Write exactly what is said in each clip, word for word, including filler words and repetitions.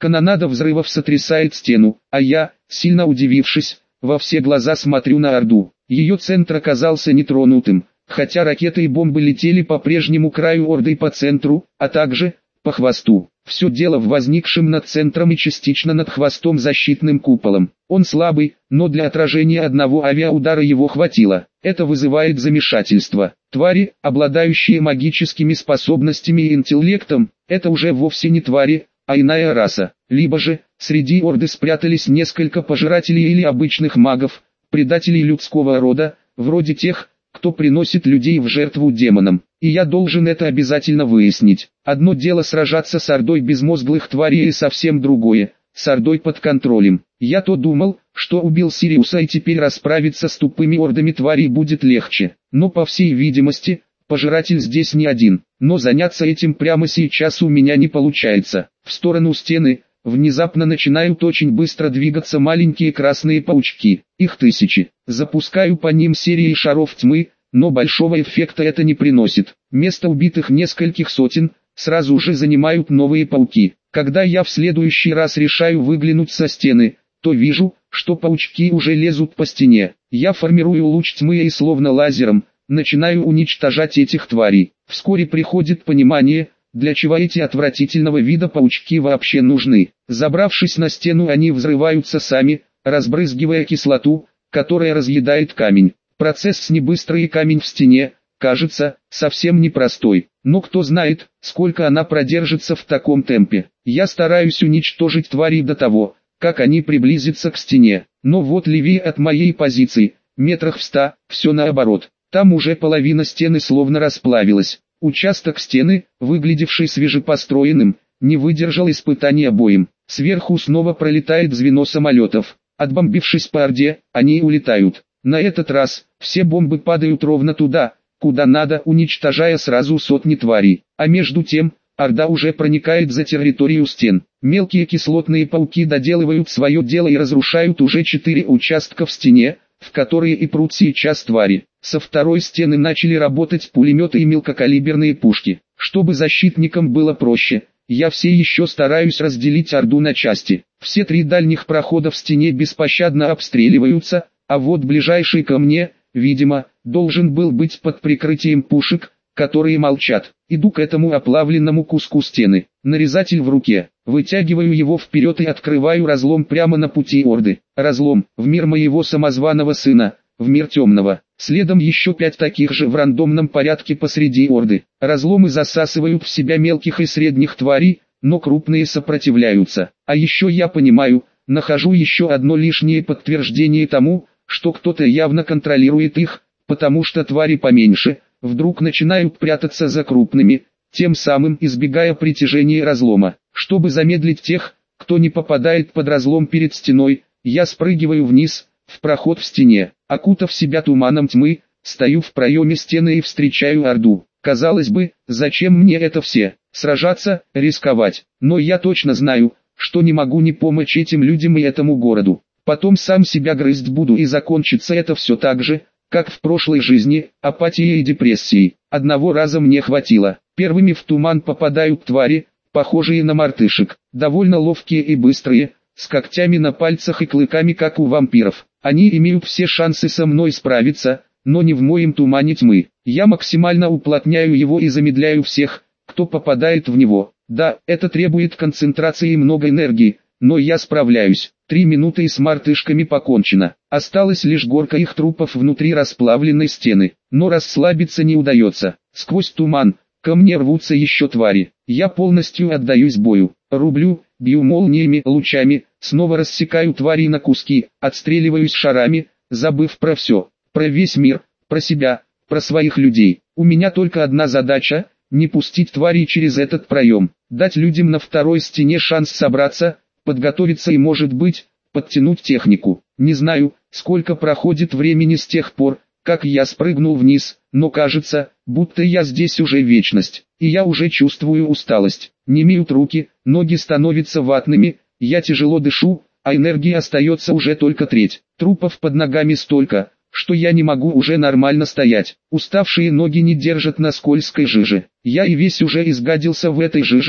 Канонада взрывов сотрясает стену, а я, сильно удивившись, во все глаза смотрю на Орду. Ее центр оказался нетронутым, хотя ракеты и бомбы летели по прежнему краю Орды и по центру, а также по хвосту. Все дело в возникшем над центром и частично над хвостом защитным куполом. Он слабый, но для отражения одного авиаудара его хватило. Это вызывает замешательство. Твари, обладающие магическими способностями и интеллектом, это уже вовсе не твари, а иная раса. Либо же, среди Орды спрятались несколько пожирателей или обычных магов, предателей людского рода, вроде тех, кто приносит людей в жертву демонам. И я должен это обязательно выяснить. Одно дело сражаться с ордой безмозглых тварей и совсем другое – с ордой под контролем. Я-то думал, что убил Сириуса и теперь расправиться с тупыми ордами тварей будет легче. Но по всей видимости, пожиратель здесь не один. Но заняться этим прямо сейчас у меня не получается. В сторону стены внезапно начинают очень быстро двигаться маленькие красные паучки. Их тысячи. Запускаю по ним серии шаров тьмы, но большого эффекта это не приносит. Место убитых нескольких сотен сразу же занимают новые пауки. Когда я в следующий раз решаю выглянуть со стены, то вижу, что паучки уже лезут по стене. Я формирую луч тьмы и словно лазером начинаю уничтожать этих тварей. Вскоре приходит понимание, для чего эти отвратительного вида паучки вообще нужны. Забравшись на стену, они взрываются сами, разбрызгивая кислоту, которая разъедает камень. Процесс не быстрый, и камень в стене, кажется, совсем непростой. Но кто знает, сколько она продержится в таком темпе. Я стараюсь уничтожить тварей до того, как они приблизятся к стене. Но вот левее от моей позиции, метрах в ста, все наоборот. Там уже половина стены словно расплавилась. Участок стены, выглядевший свежепостроенным, не выдержал испытания боем. Сверху снова пролетает звено самолетов. Отбомбившись по Орде, они улетают. На этот раз, все бомбы падают ровно туда, куда надо, уничтожая сразу сотни тварей. А между тем, Орда уже проникает за территорию стен. Мелкие кислотные пауки доделывают свое дело и разрушают уже четыре участка в стене, в которые и прут сейчас твари. Со второй стены начали работать пулеметы и мелкокалиберные пушки. Чтобы защитникам было проще, я все еще стараюсь разделить Орду на части. Все три дальних прохода в стене беспощадно обстреливаются, а вот ближайший ко мне, видимо, должен был быть под прикрытием пушек, которые молчат. Иду к этому оплавленному куску стены. Нарезатель в руке. Вытягиваю его вперед и открываю разлом прямо на пути Орды. Разлом в мир моего самозваного сына, в мир темного. Следом еще пять таких же в рандомном порядке посреди Орды. Разломы засасывают в себя мелких и средних тварей, но крупные сопротивляются. А еще я понимаю, нахожу еще одно лишнее подтверждение тому, что кто-то явно контролирует их, потому что твари поменьше вдруг начинают прятаться за крупными, тем самым избегая притяжения разлома. Чтобы замедлить тех, кто не попадает под разлом перед стеной, я спрыгиваю вниз, в проход в стене. Окутав себя туманом тьмы, стою в проеме стены и встречаю Орду. Казалось бы, зачем мне это все? Сражаться, рисковать. Но я точно знаю, что не могу не помочь этим людям и этому городу. Потом сам себя грызть буду, и закончится это все так же, как в прошлой жизни, апатией и депрессией. Одного раза мне хватило. Первыми в туман попадают твари, похожие на мартышек, довольно ловкие и быстрые, с когтями на пальцах и клыками, как у вампиров. Они имеют все шансы со мной справиться, но не в моем тумане тьмы. Я максимально уплотняю его и замедляю всех, кто попадает в него. Да, это требует концентрации и много энергии, но я справляюсь. Три минуты и с мартышками покончено. Осталась лишь горка их трупов внутри расплавленной стены. Но расслабиться не удается. Сквозь туман ко мне рвутся еще твари. Я полностью отдаюсь бою. Рублю, бью молниями, лучами, снова рассекаю тварей на куски, отстреливаюсь шарами, забыв про все. Про весь мир, про себя, про своих людей. У меня только одна задача – не пустить тварей через этот проем. Дать людям на второй стене шанс собраться, подготовиться и, может быть, подтянуть технику. Не знаю, сколько проходит времени с тех пор, как я спрыгнул вниз, но кажется, будто я здесь уже вечность, и я уже чувствую усталость. Немеют руки, ноги становятся ватными, я тяжело дышу, а энергии остается уже только треть. Трупов под ногами столько, что я не могу уже нормально стоять. Уставшие ноги не держат на скользкой жиже. Я и весь уже изгадился в этой жиже,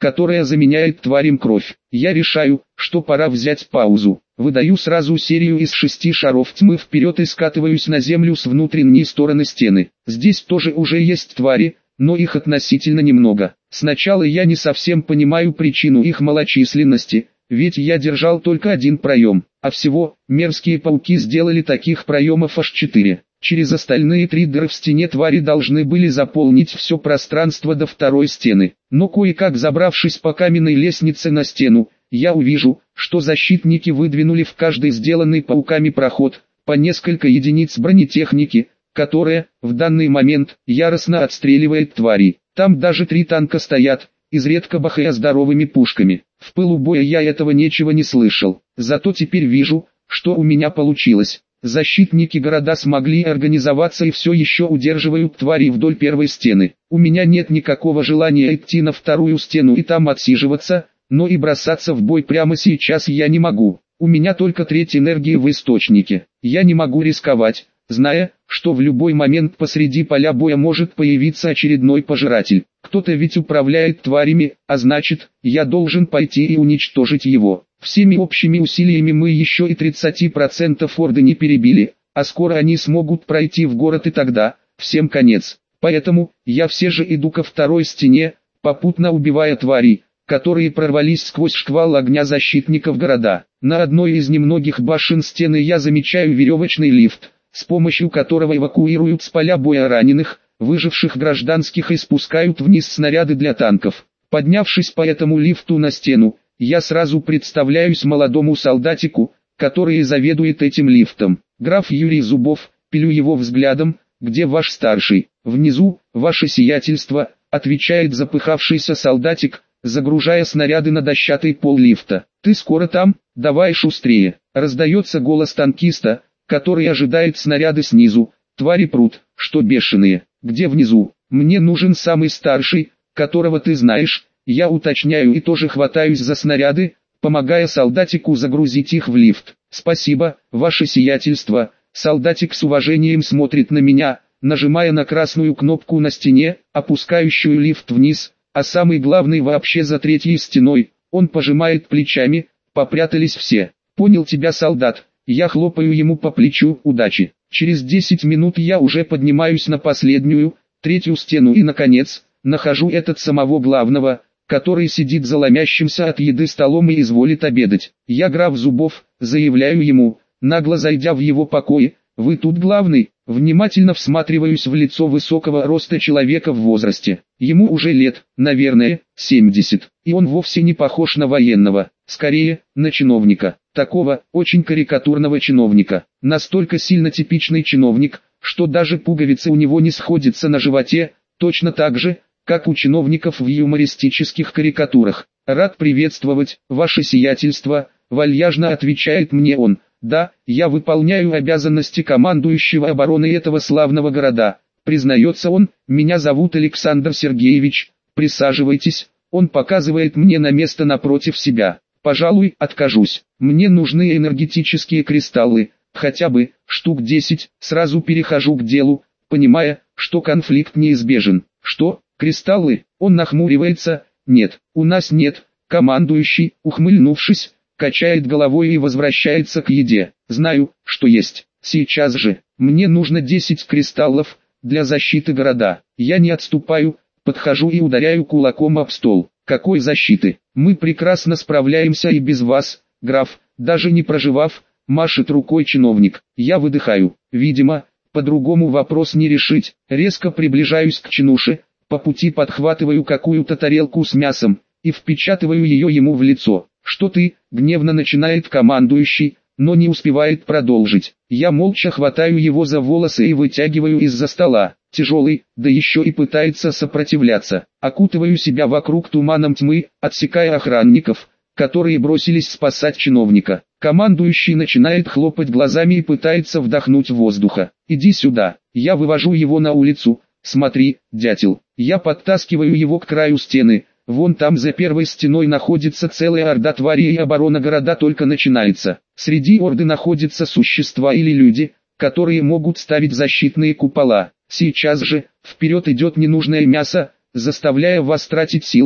которая заменяет тварям кровь. Я решаю, что пора взять паузу. Выдаю сразу серию из шести шаров тьмы вперед и скатываюсь на землю с внутренней стороны стены. Здесь тоже уже есть твари, но их относительно немного. Сначала я не совсем понимаю причину их малочисленности, ведь я держал только один проем, а всего, мерзкие пауки сделали таких проемов аж четыре. Через остальные три дыры в стене твари должны были заполнить все пространство до второй стены. Но кое-как забравшись по каменной лестнице на стену, я увижу, что защитники выдвинули в каждый сделанный пауками проход по несколько единиц бронетехники, которая, в данный момент, яростно отстреливает твари. Там даже три танка стоят, изредка бахая здоровыми пушками. В пылу боя я этого ничего не слышал, зато теперь вижу, что у меня получилось. Защитники города смогли организоваться и все еще удерживают твари вдоль первой стены. У меня нет никакого желания идти на вторую стену и там отсиживаться, но и бросаться в бой прямо сейчас я не могу. У меня только треть энергии в источнике. Я не могу рисковать, зная, что в любой момент посреди поля боя может появиться очередной пожиратель. Кто-то ведь управляет тварями, а значит, я должен пойти и уничтожить его. Всеми общими усилиями мы еще и тридцать процентов орды не перебили, а скоро они смогут пройти в город и тогда, всем конец. Поэтому, я все же иду ко второй стене, попутно убивая тварей, которые прорвались сквозь шквал огня защитников города. На одной из немногих башен стены я замечаю веревочный лифт, с помощью которого эвакуируют с поля боя раненых, выживших гражданских и спускают вниз снаряды для танков. Поднявшись по этому лифту на стену, я сразу представляюсь молодому солдатику, который заведует этим лифтом. Граф Юрий Зубов, пилю его взглядом, где ваш старший? Внизу, ваше сиятельство, отвечает запыхавшийся солдатик, загружая снаряды на дощатый пол лифта. Ты скоро там? Давай шустрее. Раздается голос танкиста, который ожидает снаряды снизу. Твари прут, что бешеные. Где внизу? Мне нужен самый старший, которого ты знаешь. Я уточняю и тоже хватаюсь за снаряды, помогая солдатику загрузить их в лифт. Спасибо, ваше сиятельство. Солдатик с уважением смотрит на меня, нажимая на красную кнопку на стене, опускающую лифт вниз, а самый главный вообще за третьей стеной. Он пожимает плечами, попрятались все. Понял тебя, солдат. Я хлопаю ему по плечу, удачи. Через десять минут я уже поднимаюсь на последнюю, третью стену и наконец, нахожу этот самого главного, который сидит за ломящимся от еды столом и изволит обедать. Я граф Зубов, заявляю ему, нагло зайдя в его покои, вы тут главный. Внимательно всматриваюсь в лицо высокого роста человека в возрасте. Ему уже лет, наверное, семьдесят. И он вовсе не похож на военного, скорее, на чиновника. Такого, очень карикатурного чиновника. Настолько сильно типичный чиновник, что даже пуговицы у него не сходятся на животе, точно так же, как у чиновников в юмористических карикатурах. «Рад приветствовать, ваше сиятельство», — вальяжно отвечает мне он. «Да, я выполняю обязанности командующего обороной этого славного города», — признается он. «Меня зовут Александр Сергеевич, присаживайтесь». Он показывает мне на место напротив себя. «Пожалуй, откажусь. Мне нужны энергетические кристаллы, хотя бы, штук десять, сразу перехожу к делу, понимая, что конфликт неизбежен». «Что, кристаллы?» Он нахмуривается. «Нет, у нас нет». Командующий, ухмыльнувшись, качает головой и возвращается к еде. «Знаю, что есть. Сейчас же. Мне нужно десять кристаллов для защиты города». Я не отступаю, подхожу и ударяю кулаком об стол. «Какой защиты? Мы прекрасно справляемся и без вас, граф», даже не проживав, машет рукой чиновник. Я выдыхаю. Видимо, по-другому вопрос не решить. Резко приближаюсь к чинуше, по пути подхватываю какую-то тарелку с мясом и впечатываю ее ему в лицо. «Что ты?» — гневно начинает командующий, но не успевает продолжить. Я молча хватаю его за волосы и вытягиваю из-за стола. Тяжелый, да еще и пытается сопротивляться. Окутываю себя вокруг туманом тьмы, отсекая охранников, которые бросились спасать чиновника. Командующий начинает хлопать глазами и пытается вдохнуть воздуха. «Иди сюда». Я вывожу его на улицу. «Смотри, дятел». Я подтаскиваю его к краю стены. Вон там за первой стеной находится целая орда тварей, и оборона города только начинается. Среди орды находятся существа или люди, которые могут ставить защитные купола. Сейчас же, вперед идет ненужное мясо, заставляя вас тратить силы,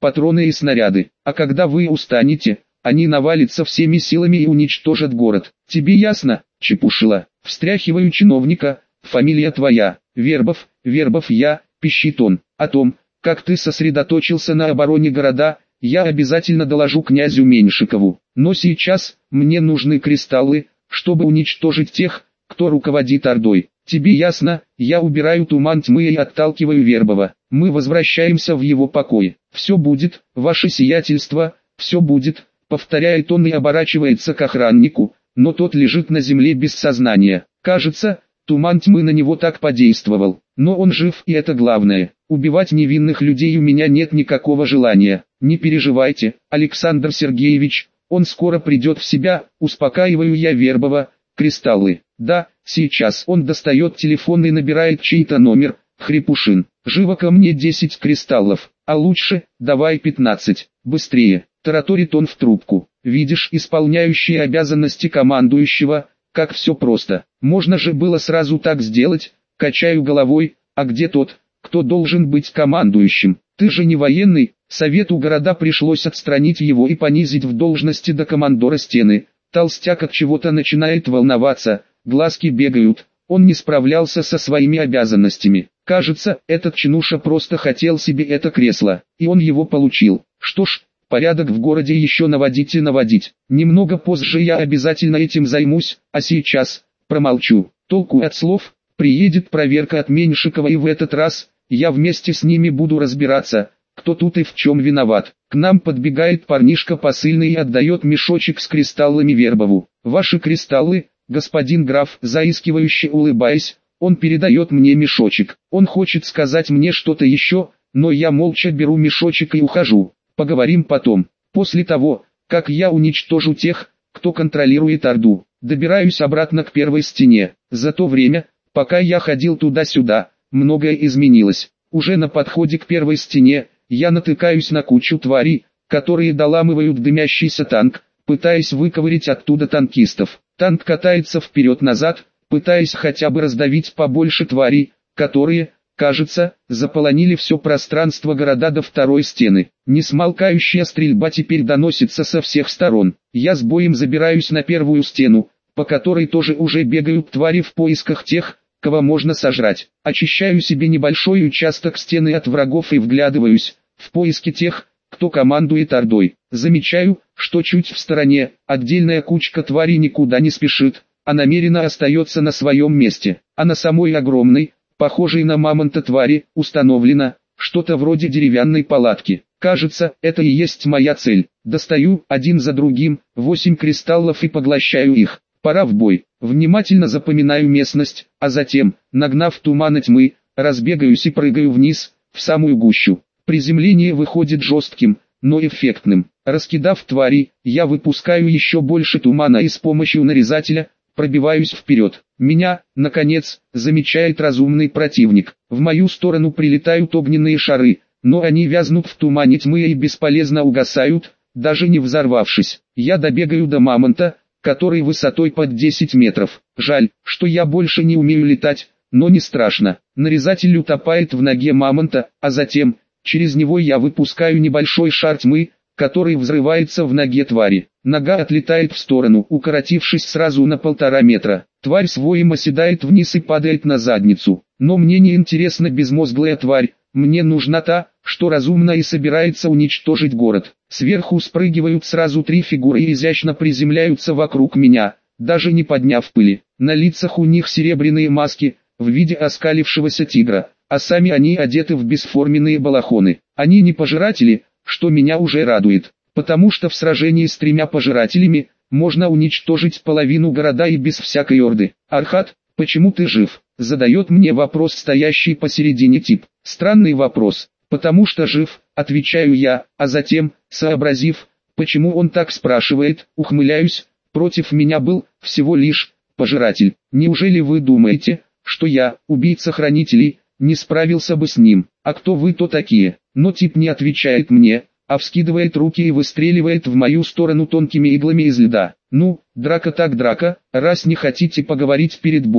патроны и снаряды. А когда вы устанете, они навалятся всеми силами и уничтожат город. Тебе ясно, Чепушила? Встряхиваю чиновника. Фамилия твоя? Вербов, Вербов я, пищит он. О том, как ты сосредоточился на обороне города, я обязательно доложу князю Меньшикову. Но сейчас, мне нужны кристаллы, чтобы уничтожить тех, кто руководит Ордой. Тебе ясно? Я убираю туман тьмы и отталкиваю Вербова. Мы возвращаемся в его покой. Все будет, ваше сиятельство, все будет, повторяет он и оборачивается к охраннику, но тот лежит на земле без сознания. Кажется, туман тьмы на него так подействовал. Но он жив, и это главное. Убивать невинных людей у меня нет никакого желания. Не переживайте, Александр Сергеевич, он скоро придет в себя, успокаиваю я Вербова. Кристаллы. Да, сейчас он достает телефон и набирает чей-то номер. Хрипушин. Живо ко мне десять кристаллов, а лучше, давай пятнадцать. Быстрее. Тараторит он в трубку. Видишь, исполняющий обязанности командующего, как все просто. Можно же было сразу так сделать. Качаю головой. А где тот, кто должен быть командующим? Ты же не военный. Совету города пришлось отстранить его и понизить в должности до командора стены. Толстяк от чего-то начинает волноваться, глазки бегают, он не справлялся со своими обязанностями. Кажется, этот чинуша просто хотел себе это кресло, и он его получил. Что ж, порядок в городе еще наводить и наводить. Немного позже я обязательно этим займусь, а сейчас, промолчу. Толку от слов, приедет проверка от Меньшикова, и в этот раз, я вместе с ними буду разбираться, кто тут и в чем виноват. К нам подбегает парнишка посыльный и отдает мешочек с кристаллами Вербову. Ваши кристаллы, господин граф, заискивающе улыбаясь, он передает мне мешочек. Он хочет сказать мне что-то еще, но я молча беру мешочек и ухожу. Поговорим потом, после того, как я уничтожу тех, кто контролирует Орду. Добираюсь обратно к первой стене. За то время, пока я ходил туда-сюда, многое изменилось. Уже на подходе к первой стене, я натыкаюсь на кучу тварей, которые доламывают дымящийся танк, пытаясь выковырять оттуда танкистов. Танк катается вперед-назад, пытаясь хотя бы раздавить побольше тварей, которые, кажется, заполонили все пространство города до второй стены. Несмолкающая стрельба теперь доносится со всех сторон. Я с боем забираюсь на первую стену, по которой тоже уже бегают твари в поисках тех, кого можно сожрать. Очищаю себе небольшой участок стены от врагов и вглядываюсь в поиски тех, кто командует Ордой. Замечаю, что чуть в стороне, отдельная кучка тварей никуда не спешит, а намеренно остается на своем месте. А на самой огромной, похожей на мамонта твари, установлено что-то вроде деревянной палатки. Кажется, это и есть моя цель. Достаю, один за другим, восемь кристаллов и поглощаю их. Пора в бой. Внимательно запоминаю местность, а затем, нагнав тумана тьмы, разбегаюсь и прыгаю вниз, в самую гущу. Приземление выходит жестким, но эффектным. Раскидав тварей, я выпускаю еще больше тумана и с помощью нарезателя пробиваюсь вперед. Меня, наконец, замечает разумный противник. В мою сторону прилетают огненные шары, но они вязнут в тумане тьмы и бесполезно угасают, даже не взорвавшись. Я добегаю до мамонта, который высотой под десять метров. Жаль, что я больше не умею летать, но не страшно. Нарезатель утопает в ноге мамонта, а затем, через него я выпускаю небольшой шар тьмы, который взрывается в ноге твари. Нога отлетает в сторону, укоротившись сразу на полтора метра. Тварь с воем оседает вниз и падает на задницу. Но мне не интересна безмозглая тварь, мне нужна та, что разумно и собирается уничтожить город. Сверху спрыгивают сразу три фигуры и изящно приземляются вокруг меня, даже не подняв пыли. На лицах у них серебряные маски, в виде оскалившегося тигра, а сами они одеты в бесформенные балахоны. Они не пожиратели, что меня уже радует, потому что в сражении с тремя пожирателями можно уничтожить половину города и без всякой орды. Архат, почему ты жив? Задает мне вопрос стоящий посередине тип. Странный вопрос, потому что жив, отвечаю я, а затем, сообразив, почему он так спрашивает, ухмыляюсь, против меня был всего лишь пожиратель. Неужели вы думаете, что я, убийца хранителей, не справился бы с ним? А кто вы-то такие? Но тип не отвечает мне, а вскидывает руки и выстреливает в мою сторону тонкими иглами из льда. Ну, драка так драка, раз не хотите поговорить перед боем.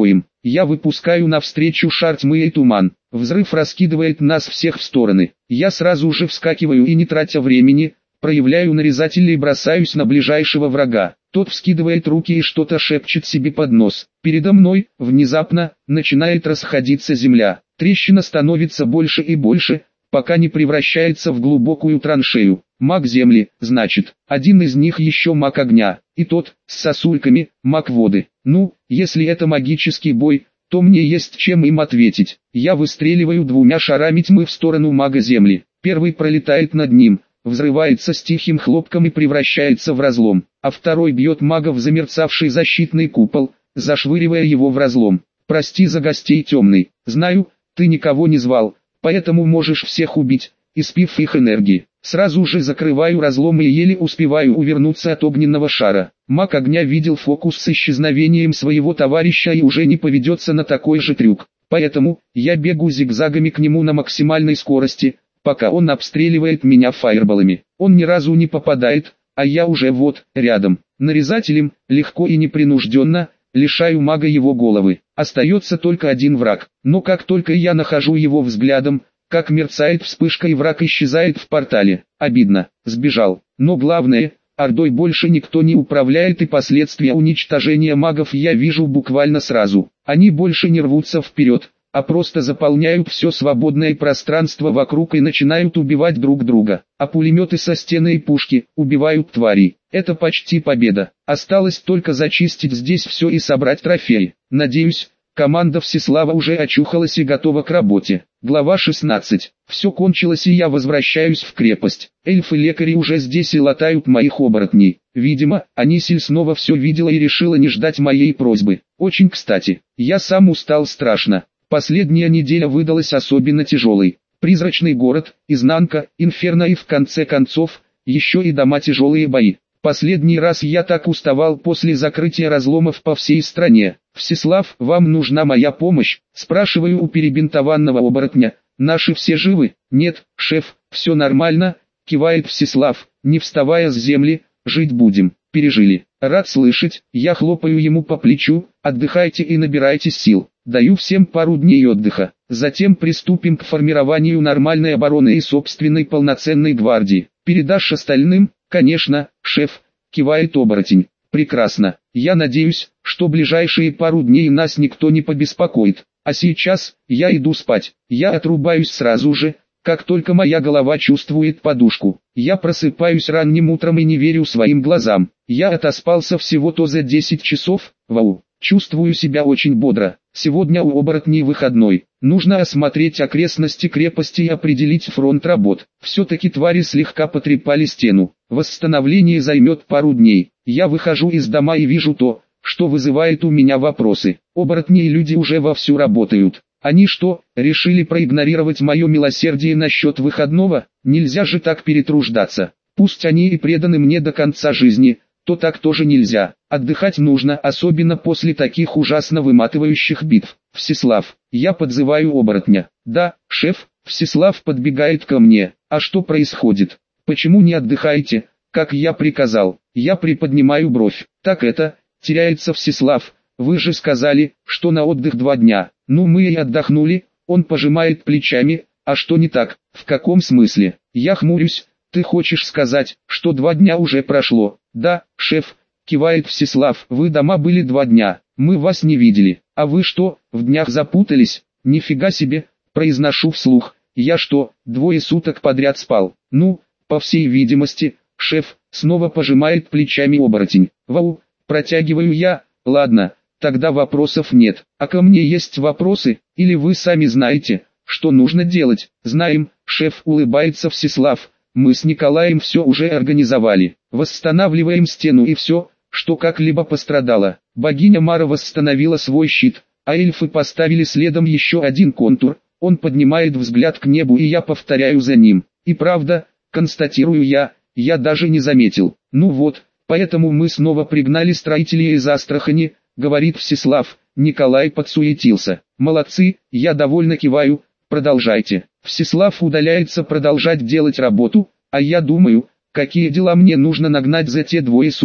Я выпускаю навстречу шар тьмы и туман. Взрыв раскидывает нас всех в стороны. Я сразу же вскакиваю и, не тратя времени, проявляю нарезатель и бросаюсь на ближайшего врага. Тот вскидывает руки и что-то шепчет себе под нос. Передо мной, внезапно, начинает расходиться земля. Трещина становится больше и больше, пока не превращается в глубокую траншею. Маг земли, значит, один из них еще маг огня, и тот, с сосульками, маг воды. Ну, если это магический бой, то мне есть чем им ответить. Я выстреливаю двумя шарами тьмы в сторону мага земли. Первый пролетает над ним, взрывается с тихим хлопком и превращается в разлом, а второй бьет мага в замерцавший защитный купол, зашвыривая его в разлом. Прости за гостей, темный, знаю, ты никого не звал, поэтому можешь всех убить, испив их энергии. Сразу же закрываю разлом и еле успеваю увернуться от огненного шара. Маг огня видел фокус с исчезновением своего товарища и уже не поведется на такой же трюк. Поэтому, я бегу зигзагами к нему на максимальной скорости, пока он обстреливает меня фаерболами. Он ни разу не попадает, а я уже вот, рядом. Нарезателем, легко и непринужденно, лишаю мага его головы. Остается только один враг, но как только я нахожу его взглядом, как мерцает вспышка и враг исчезает в портале. Обидно, сбежал. Но главное, ордой больше никто не управляет, и последствия уничтожения магов я вижу буквально сразу. Они больше не рвутся вперед, а просто заполняют все свободное пространство вокруг и начинают убивать друг друга. А пулеметы со стены и пушки убивают тварей. Это почти победа. Осталось только зачистить здесь все и собрать трофеи. Надеюсь, команда Всеслава уже очухалась и готова к работе. Глава шестнадцать. Все кончилось, и я возвращаюсь в крепость. Эльфы-лекари уже здесь и латают моих оборотней. Видимо, Анисиль снова все видела и решила не ждать моей просьбы. Очень кстати. Я сам устал страшно. Последняя неделя выдалась особенно тяжелой. Призрачный город, изнанка, инферно и в конце концов, еще и дома, тяжелые бои. Последний раз я так уставал после закрытия разломов по всей стране. «Всеслав, вам нужна моя помощь?» – спрашиваю у перебинтованного оборотня. «Наши все живы?» «Нет, шеф, все нормально», – кивает Всеслав, не вставая с земли. «Жить будем, пережили». Рад слышать, я хлопаю ему по плечу. «Отдыхайте и набирайтесь сил. Даю всем пару дней отдыха. Затем приступим к формированию нормальной обороны и собственной полноценной гвардии. Передашь остальным?» «Конечно, шеф», — кивает оборотень. «Прекрасно. Я надеюсь, что ближайшие пару дней нас никто не побеспокоит. А сейчас, я иду спать. Я отрубаюсь сразу же, как только моя голова чувствует подушку. Я просыпаюсь ранним утром и не верю своим глазам. Я отоспался всего-то за десять часов, вау. Чувствую себя очень бодро. Сегодня у оборотней выходной. Нужно осмотреть окрестности крепости и определить фронт работ. Все-таки твари слегка потрепали стену. Восстановление займет пару дней. Я выхожу из дома и вижу то, что вызывает у меня вопросы. Оборотни и люди уже вовсю работают. Они что, решили проигнорировать мое милосердие насчет выходного? Нельзя же так перетруждаться. Пусть они и преданы мне до конца жизни, то так тоже нельзя. Отдыхать нужно, особенно после таких ужасно выматывающих битв. Всеслав, я подзываю оборотня. Да, шеф. Всеслав подбегает ко мне. А что происходит? Почему не отдыхаете, как я приказал? Я приподнимаю бровь. Так это, теряется Всеслав. Вы же сказали, что на отдых два дня. Ну мы и отдохнули. Он пожимает плечами. А что не так? В каком смысле? Я хмурюсь. Ты хочешь сказать, что два дня уже прошло? Да, шеф, кивает Всеслав. Вы дома были два дня. Мы вас не видели. А вы что, в днях запутались? Нифига себе, произношу вслух. Я что, двое суток подряд спал? Ну, по всей видимости, шеф, снова пожимает плечами оборотень. Вау, протягиваю я. Ладно, тогда вопросов нет. А ко мне есть вопросы? Или вы сами знаете, что нужно делать? Знаем, шеф, улыбается Всеслав. Мы с Николаем все уже организовали. Восстанавливаем стену и все, что как-либо пострадало. Богиня Мара восстановила свой щит, а эльфы поставили следом еще один контур. Он поднимает взгляд к небу, и я повторяю за ним. И правда, констатирую я, я даже не заметил. Ну вот, поэтому мы снова пригнали строителей из Астрахани, говорит Всеслав. Николай подсуетился. Молодцы, я довольно киваю. Продолжайте. Всеслав удаляется продолжать делать работу, а я думаю, какие дела мне нужно нагнать за те двое суток,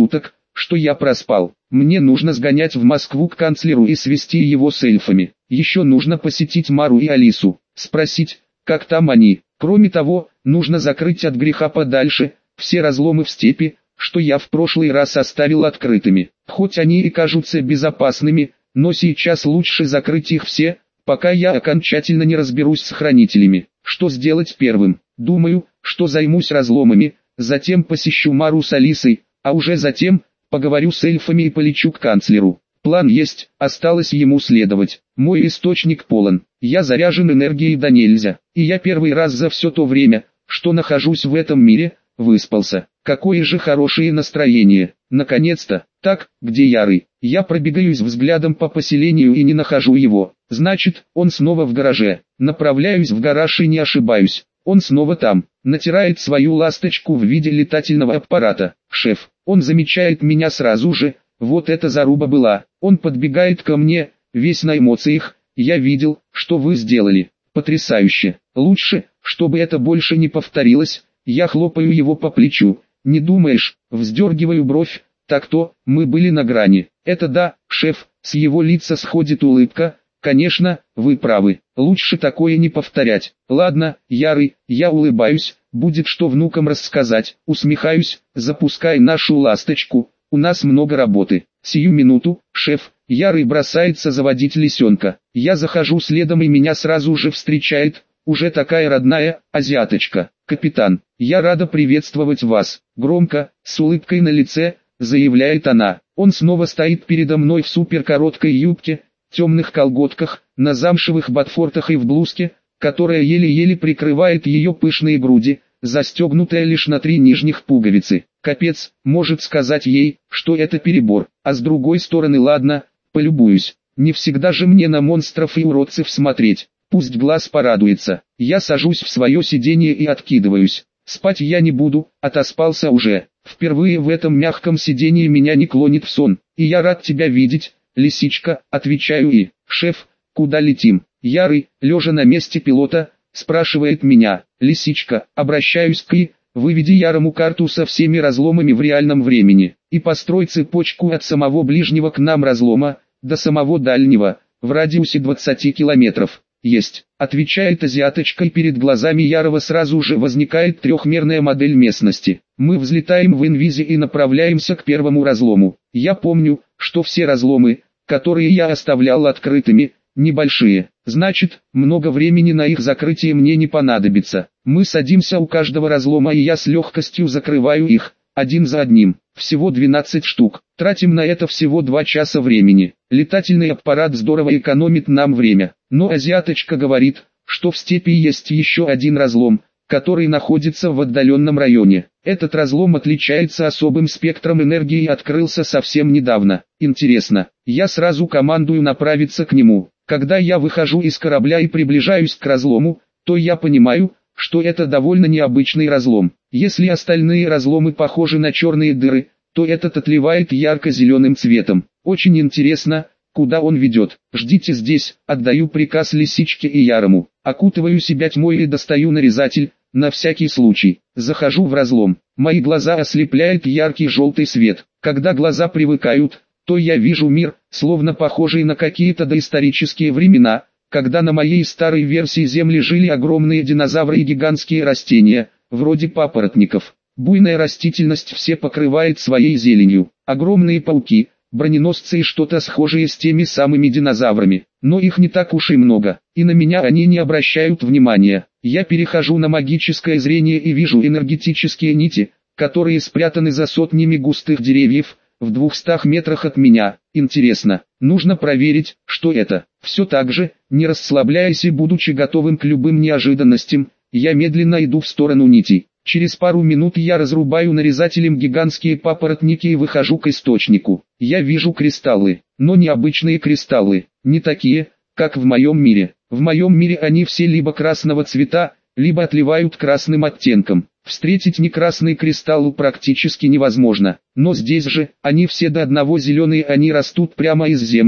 что я проспал. Мне нужно сгонять в Москву к канцлеру и свести его с эльфами. Еще нужно посетить Мару и Алису, спросить, как там они. Кроме того, нужно закрыть от греха подальше все разломы в степи, что я в прошлый раз оставил открытыми. Хоть они и кажутся безопасными, но сейчас лучше закрыть их все, пока я окончательно не разберусь с хранителями. Что сделать первым? Думаю, что займусь разломами, затем посещу Мару с Алисой, а уже затем поговорю с эльфами и полечу к канцлеру. План есть, осталось ему следовать. Мой источник полон, я заряжен энергией до нельзя, и я первый раз за все то время, что нахожусь в этом мире, выспался. Какое же хорошее настроение. Наконец-то. Так, где Ярый? Я пробегаюсь взглядом по поселению и не нахожу его. Значит, он снова в гараже. Направляюсь в гараж и не ошибаюсь. Он снова там. Натирает свою ласточку в виде летательного аппарата. Шеф. Он замечает меня сразу же. Вот это заруба была. Он подбегает ко мне, весь на эмоциях. Я видел, что вы сделали. Потрясающе. Лучше, чтобы это больше не повторилось. Я хлопаю его по плечу. Не думаешь, вздергиваю бровь. Так-то, мы были на грани. Это да, шеф, с его лица сходит улыбка. Конечно, вы правы. Лучше такое не повторять. Ладно, Ярый, я улыбаюсь. Будет что внукам рассказать. Усмехаюсь, запускай нашу ласточку. У нас много работы. Сию минуту, шеф. Ярый бросается заводить лисенка. Я захожу следом и меня сразу же встречает, уже такая родная, азиаточка. Капитан, я рада приветствовать вас. Громко, с улыбкой на лице, заявляет она. Он снова стоит передо мной в суперкороткой юбке, темных колготках, на замшевых ботфортах и в блузке, которая еле-еле прикрывает ее пышные груди, застегнутая лишь на три нижних пуговицы. Капец, может сказать ей, что это перебор. А с другой стороны, ладно, полюбуюсь. Не всегда же мне на монстров и уродцев смотреть. Пусть глаз порадуется. Я сажусь в свое сиденье и откидываюсь. Спать я не буду, отоспался уже. Впервые в этом мягком сиденье меня не клонит в сон. И я рад тебя видеть, лисичка, отвечаю и. Шеф, куда летим? Ярый, лежа на месте пилота, спрашивает меня. Лисичка, обращаюсь к и. Выведи Ярому карту со всеми разломами в реальном времени. И построй цепочку от самого ближнего к нам разлома, до самого дальнего, в радиусе двадцати километров. Есть, отвечает азиаточка, и перед глазами Ярова сразу же возникает трехмерная модель местности. Мы взлетаем в инвизе и направляемся к первому разлому. Я помню, что все разломы, которые я оставлял открытыми, небольшие. Значит, много времени на их закрытие мне не понадобится. Мы садимся у каждого разлома и я с легкостью закрываю их, один за одним. Всего двенадцать штук. Тратим на это всего два часа времени. Летательный аппарат здорово экономит нам время. Но азиаточка говорит, что в степи есть еще один разлом, который находится в отдаленном районе. Этот разлом отличается особым спектром энергии и открылся совсем недавно. Интересно, я сразу командую направиться к нему. Когда я выхожу из корабля и приближаюсь к разлому, то я понимаю, что это довольно необычный разлом. Если остальные разломы похожи на черные дыры, то этот отливает ярко-зеленым цветом. Очень интересно, куда он ведет. Ждите здесь, отдаю приказ лисичке и Ярому. Окутываю себя тьмой и достаю нарезатель, на всякий случай. Захожу в разлом. Мои глаза ослепляет яркий желтый свет. Когда глаза привыкают, то я вижу мир, словно похожий на какие-то доисторические времена, когда на моей старой версии Земли жили огромные динозавры и гигантские растения, вроде папоротников. Буйная растительность все покрывает своей зеленью. Огромные пауки, броненосцы и что-то схожее с теми самыми динозаврами. Но их не так уж и много, и на меня они не обращают внимания. Я перехожу на магическое зрение и вижу энергетические нити, которые спрятаны за сотнями густых деревьев, в двухстах метрах от меня. Интересно, нужно проверить, что это. Все так же, не расслабляясь и будучи готовым к любым неожиданностям, я медленно иду в сторону нитей. Через пару минут я разрубаю нарезателем гигантские папоротники и выхожу к источнику. Я вижу кристаллы, но не обычные кристаллы, не такие, как в моем мире. В моем мире они все либо красного цвета, либо отливают красным оттенком. Встретить не красный кристалл практически невозможно, но здесь же, они все до одного зеленые, они растут прямо из земли,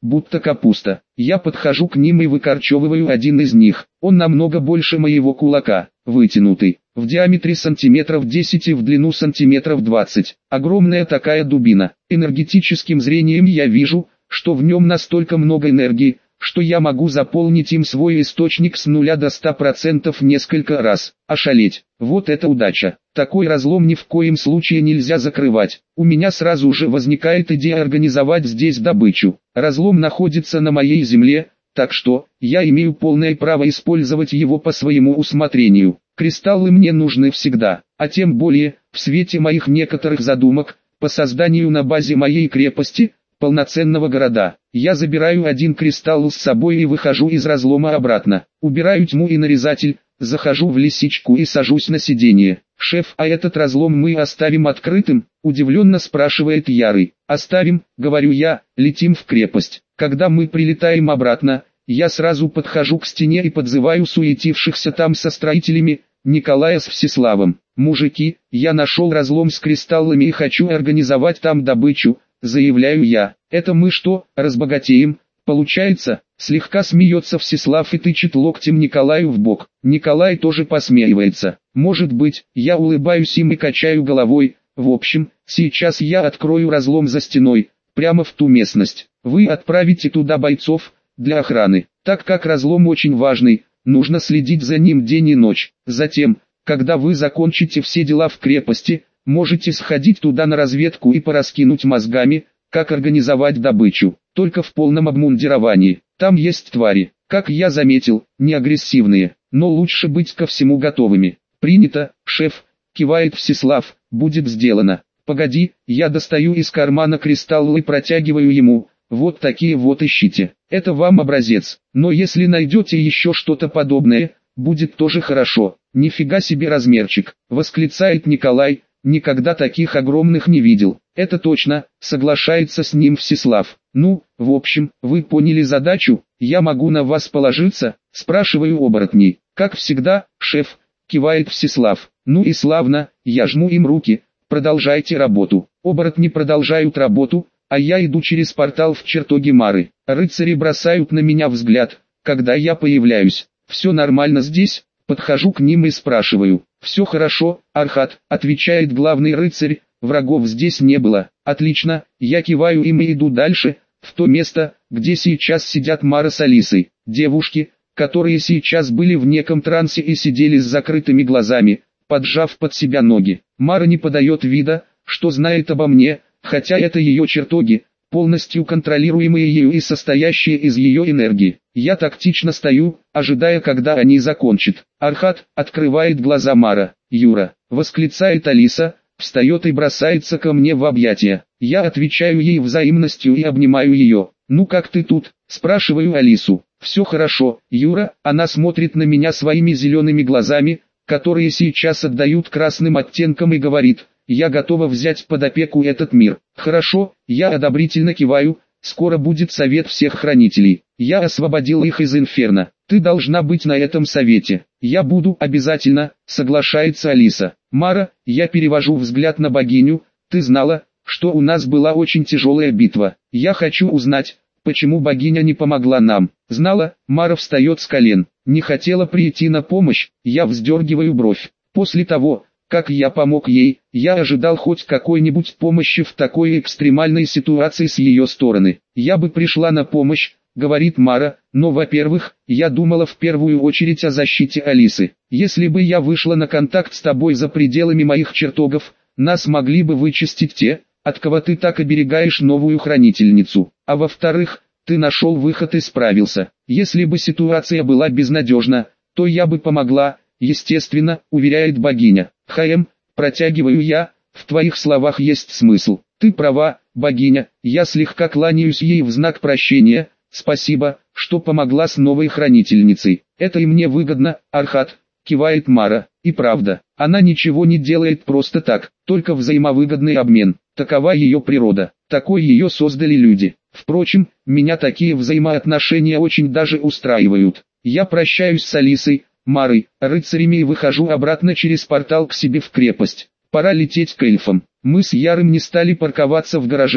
будто капуста. Я подхожу к ним и выкорчевываю один из них. Он намного больше моего кулака, вытянутый, в диаметре сантиметров десять и в длину сантиметров двадцать. Огромная такая дубина. Энергетическим зрением я вижу, что в нем настолько много энергии, что я могу заполнить им свой источник с нуля до ста процентов несколько раз. Ошалеть, вот это удача. Такой разлом ни в коем случае нельзя закрывать. У меня сразу же возникает идея организовать здесь добычу. Разлом находится на моей земле, так что я имею полное право использовать его по своему усмотрению. Кристаллы мне нужны всегда, а тем более, в свете моих некоторых задумок, по созданию на базе моей крепости, полноценного города. Я забираю один кристалл с собой и выхожу из разлома обратно. Убираю тьму и нарезатель, захожу в лисичку и сажусь на сиденье. «Шеф, а этот разлом мы оставим открытым?» – удивленно спрашивает Ярый. «Оставим», – говорю я, – «летим в крепость». Когда мы прилетаем обратно, я сразу подхожу к стене и подзываю суетившихся там со строителями, Николая с Всеславом. «Мужики, я нашел разлом с кристаллами и хочу организовать там добычу», — заявляю я. «Это мы что, разбогатеем?» «Получается?» — слегка смеется Всеслав и тычет локтем Николаю в бок. Николай тоже посмеивается. «Может быть», — я улыбаюсь им и качаю головой. «В общем, сейчас я открою разлом за стеной, прямо в ту местность. Вы отправите туда бойцов для охраны, так как разлом очень важный, нужно следить за ним день и ночь. Затем, когда вы закончите все дела в крепости, можете сходить туда на разведку и пораскинуть мозгами, как организовать добычу, только в полном обмундировании. Там есть твари, как я заметил, не агрессивные, но лучше быть ко всему готовыми». «Принято, шеф», — кивает Всеслав, — «будет сделано». «Погоди», я достаю из кармана кристалл и протягиваю ему. «Вот такие вот ищите. Это вам образец, но если найдете еще что-то подобное, будет тоже хорошо». «Нифига себе размерчик», — восклицает Николай, — «никогда таких огромных не видел». «Это точно», — соглашается с ним Всеслав. «Ну, в общем, вы поняли задачу, я могу на вас положиться?» — спрашиваю оборотней. «Как всегда, шеф», — кивает Всеслав. «Ну и славно», — я жму им руки. «Продолжайте работу». Оборотни продолжают работу, а я иду через портал в чертоги Мары. Рыцари бросают на меня взгляд, когда я появляюсь. «Все нормально здесь?» Подхожу к ним и спрашиваю. «Все хорошо, Архат», — отвечает главный рыцарь, — «врагов здесь не было». «Отлично», я киваю им и иду дальше, в то место, где сейчас сидят Мара с Алисой. Девушки, которые сейчас были в неком трансе и сидели с закрытыми глазами, поджав под себя ноги. Мара не подает вида, что знает обо мне, хотя это ее чертоги, полностью контролируемые ею и состоящие из ее энергии. Я тактично стою, ожидая, когда они закончат. «Архат», — открывает глаза Мара. «Юра», — восклицает Алиса, встает и бросается ко мне в объятия. Я отвечаю ей взаимностью и обнимаю ее. «Ну как ты тут?» — спрашиваю Алису. «Все хорошо, Юра», — она смотрит на меня своими зелеными глазами, которые сейчас отдают красным оттенком, и говорит: «Я готова взять под опеку этот мир». «Хорошо», я одобрительно киваю, «скоро будет совет всех хранителей. Я освободил их из инферно. Ты должна быть на этом совете». «Я буду обязательно», соглашается Алиса. «Мара», я перевожу взгляд на богиню, «ты знала, что у нас была очень тяжелая битва? Я хочу узнать, почему богиня не помогла нам?» «Знала», Мара встает с колен. «Не хотела прийти на помощь», я вздергиваю бровь. «После того, как я помог ей, я ожидал хоть какой-нибудь помощи в такой экстремальной ситуации с ее стороны. Я бы пришла на помощь», говорит Мара, «но, во-первых, я думала в первую очередь о защите Алисы. Если бы я вышла на контакт с тобой за пределами моих чертогов, нас могли бы вычистить те, от кого ты так оберегаешь новую хранительницу. А во-вторых, ты нашел выход и справился. Если бы ситуация была безнадежна, то я бы помогла, естественно», уверяет богиня. «Хаем», протягиваю я, «в твоих словах есть смысл. Ты права, богиня», я слегка кланяюсь ей в знак прощения. «Спасибо, что помогла с новой хранительницей. Это и мне выгодно, Архат», кивает Мара. «И правда, она ничего не делает просто так, только взаимовыгодный обмен. Такова ее природа, такой ее создали люди. Впрочем, меня такие взаимоотношения очень даже устраивают». Я прощаюсь с Алисой, Марой, рыцарями и выхожу обратно через портал к себе в крепость. Пора лететь к эльфам. Мы с Ярым не стали парковаться в гараже,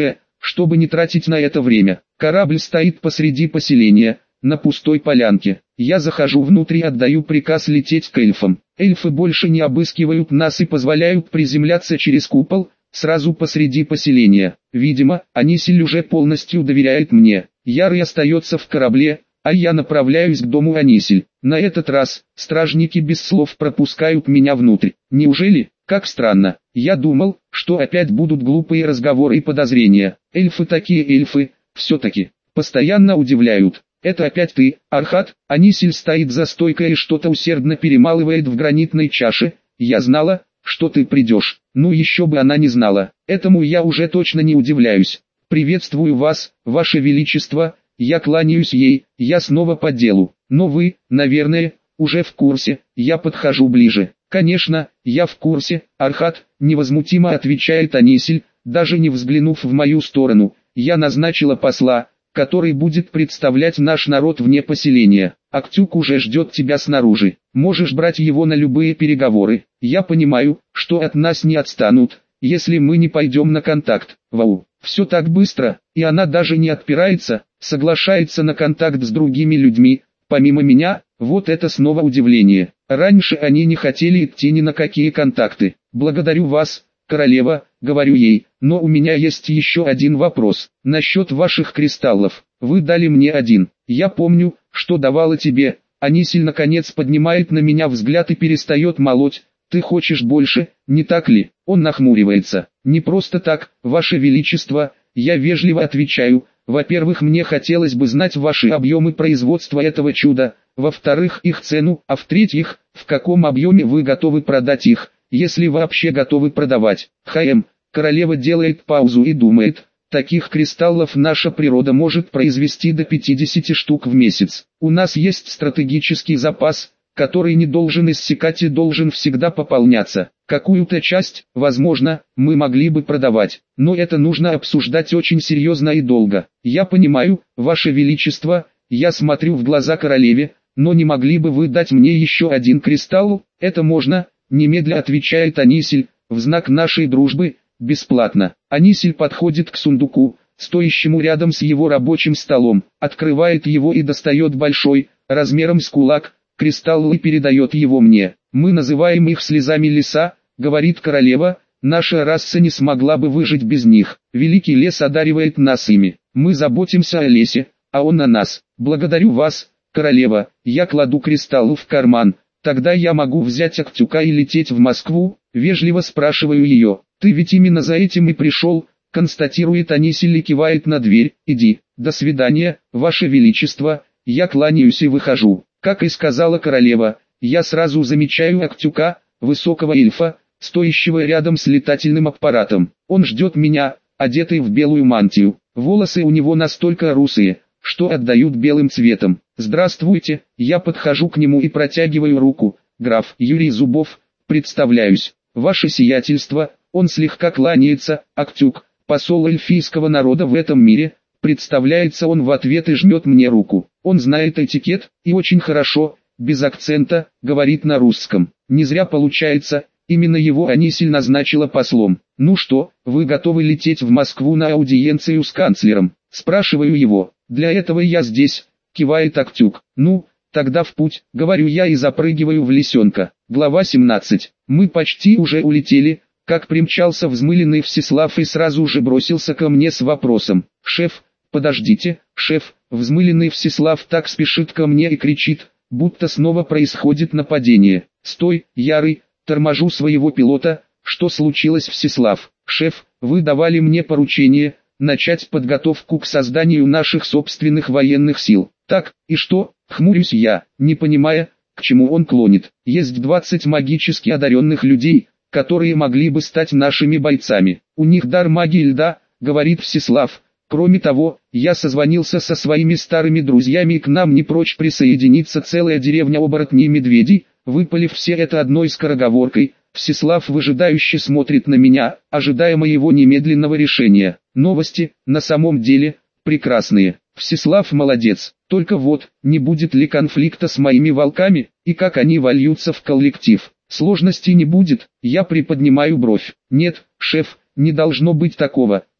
чтобы не тратить на это время. Корабль стоит посреди поселения, на пустой полянке. Я захожу внутрь и отдаю приказ лететь к эльфам. Эльфы больше не обыскивают нас и позволяют приземляться через купол, сразу посреди поселения. Видимо, Анисиль уже полностью доверяет мне. Ярый остается в корабле, а я направляюсь к дому Анисиль. На этот раз, стражники без слов пропускают меня внутрь. Неужели? Как странно. Я думал, что опять будут глупые разговоры и подозрения. Эльфы такие эльфы, все-таки, постоянно удивляют. Это опять ты, Архат? Анисиль стоит за стойкой и что-то усердно перемалывает в гранитной чаше. Я знала, что ты придешь. Ну еще бы она не знала. Этому я уже точно не удивляюсь. Приветствую вас, ваше величество. Я кланяюсь ей, я снова по делу. Но вы, наверное, уже в курсе. Я подхожу ближе. Конечно, я в курсе, Архат, невозмутимо отвечает Анисиль, даже не взглянув в мою сторону. Я назначила посла, который будет представлять наш народ вне поселения. Актюк уже ждет тебя снаружи. Можешь брать его на любые переговоры. Я понимаю, что от нас не отстанут, если мы не пойдем на контакт. Вау, все так быстро, и она даже не отпирается, соглашается на контакт с другими людьми, помимо меня. Вот это снова удивление. Раньше они не хотели идти ни на какие контакты. Благодарю вас, королева, говорю ей, но у меня есть еще один вопрос. Насчет ваших кристаллов. Вы дали мне один. Я помню, что давала тебе. Анисиль наконец поднимает на меня взгляд и перестает молоть. Ты хочешь больше, не так ли? Он нахмуривается. Не просто так, ваше величество, я вежливо отвечаю. Во-первых, мне хотелось бы знать ваши объемы производства этого чуда. Во-вторых, их цену, а в-третьих, в каком объеме вы готовы продать их, если вообще готовы продавать. Хм, королева делает паузу и думает, таких кристаллов наша природа может произвести до пятидесяти штук в месяц. У нас есть стратегический запас, который не должен иссякать и должен всегда пополняться. Какую-то часть, возможно, мы могли бы продавать, но это нужно обсуждать очень серьезно и долго. Я понимаю, ваше величество, я смотрю в глаза королеве, но не могли бы вы дать мне еще один кристалл? Это можно, немедля отвечает Анисиль, в знак нашей дружбы, бесплатно. Анисиль подходит к сундуку, стоящему рядом с его рабочим столом, открывает его и достает большой, размером с кулак, кристалл и передает его мне. Мы называем их слезами леса, говорит королева, наша раса не смогла бы выжить без них. Великий лес одаривает нас ими. Мы заботимся о лесе, а он о нас. Благодарю вас, королева. Я кладу кристалл в карман. Тогда я могу взять Актюка и лететь в Москву? Вежливо спрашиваю ее. Ты ведь именно за этим и пришел, констатирует Анисиль и кивает на дверь. Иди. До свидания, ваше величество. Я кланяюсь и выхожу. Как и сказала королева, я сразу замечаю Актюка, высокого эльфа, стоящего рядом с летательным аппаратом. Он ждет меня, одетый в белую мантию. Волосы у него настолько русые, что отдают белым цветом. Здравствуйте, я подхожу к нему и протягиваю руку. Граф Юрий Зубов, представляюсь. Ваше сиятельство, он слегка кланяется. Актюк, посол эльфийского народа в этом мире. Представляется он в ответ и жмет мне руку. Он знает этикет, и очень хорошо, без акцента, говорит на русском. Не зря получается, именно его Анисиль назначила послом. Ну что, вы готовы лететь в Москву на аудиенцию с канцлером? Спрашиваю его. Для этого я здесь, кивает Актюк. Ну, тогда в путь, говорю я и запрыгиваю в лисенка. Глава семнадцать. Мы почти уже улетели, как примчался взмыленный Всеслав и сразу же бросился ко мне с вопросом. Шеф, подождите, шеф, взмыленный Всеслав так спешит ко мне и кричит, будто снова происходит нападение. Стой, Ярый, торможу своего пилота. Что случилось, Всеслав? Шеф, вы давали мне поручение начать подготовку к созданию наших собственных военных сил. Так, и что? Хмурюсь я, не понимая, к чему он клонит. Есть двадцать магически одаренных людей, которые могли бы стать нашими бойцами. У них дар магии льда, говорит Всеслав. Кроме того, я созвонился со своими старыми друзьями и к нам не прочь присоединиться целая деревня оборотней и медведей, выпалив все это одной скороговоркой. Всеслав выжидающе смотрит на меня, ожидая моего немедленного решения. Новости, на самом деле, прекрасные. Всеслав молодец, только вот, не будет ли конфликта с моими волками, и как они вольются в коллектив. Сложностей не будет, я приподнимаю бровь. Нет, шеф, не должно быть такого.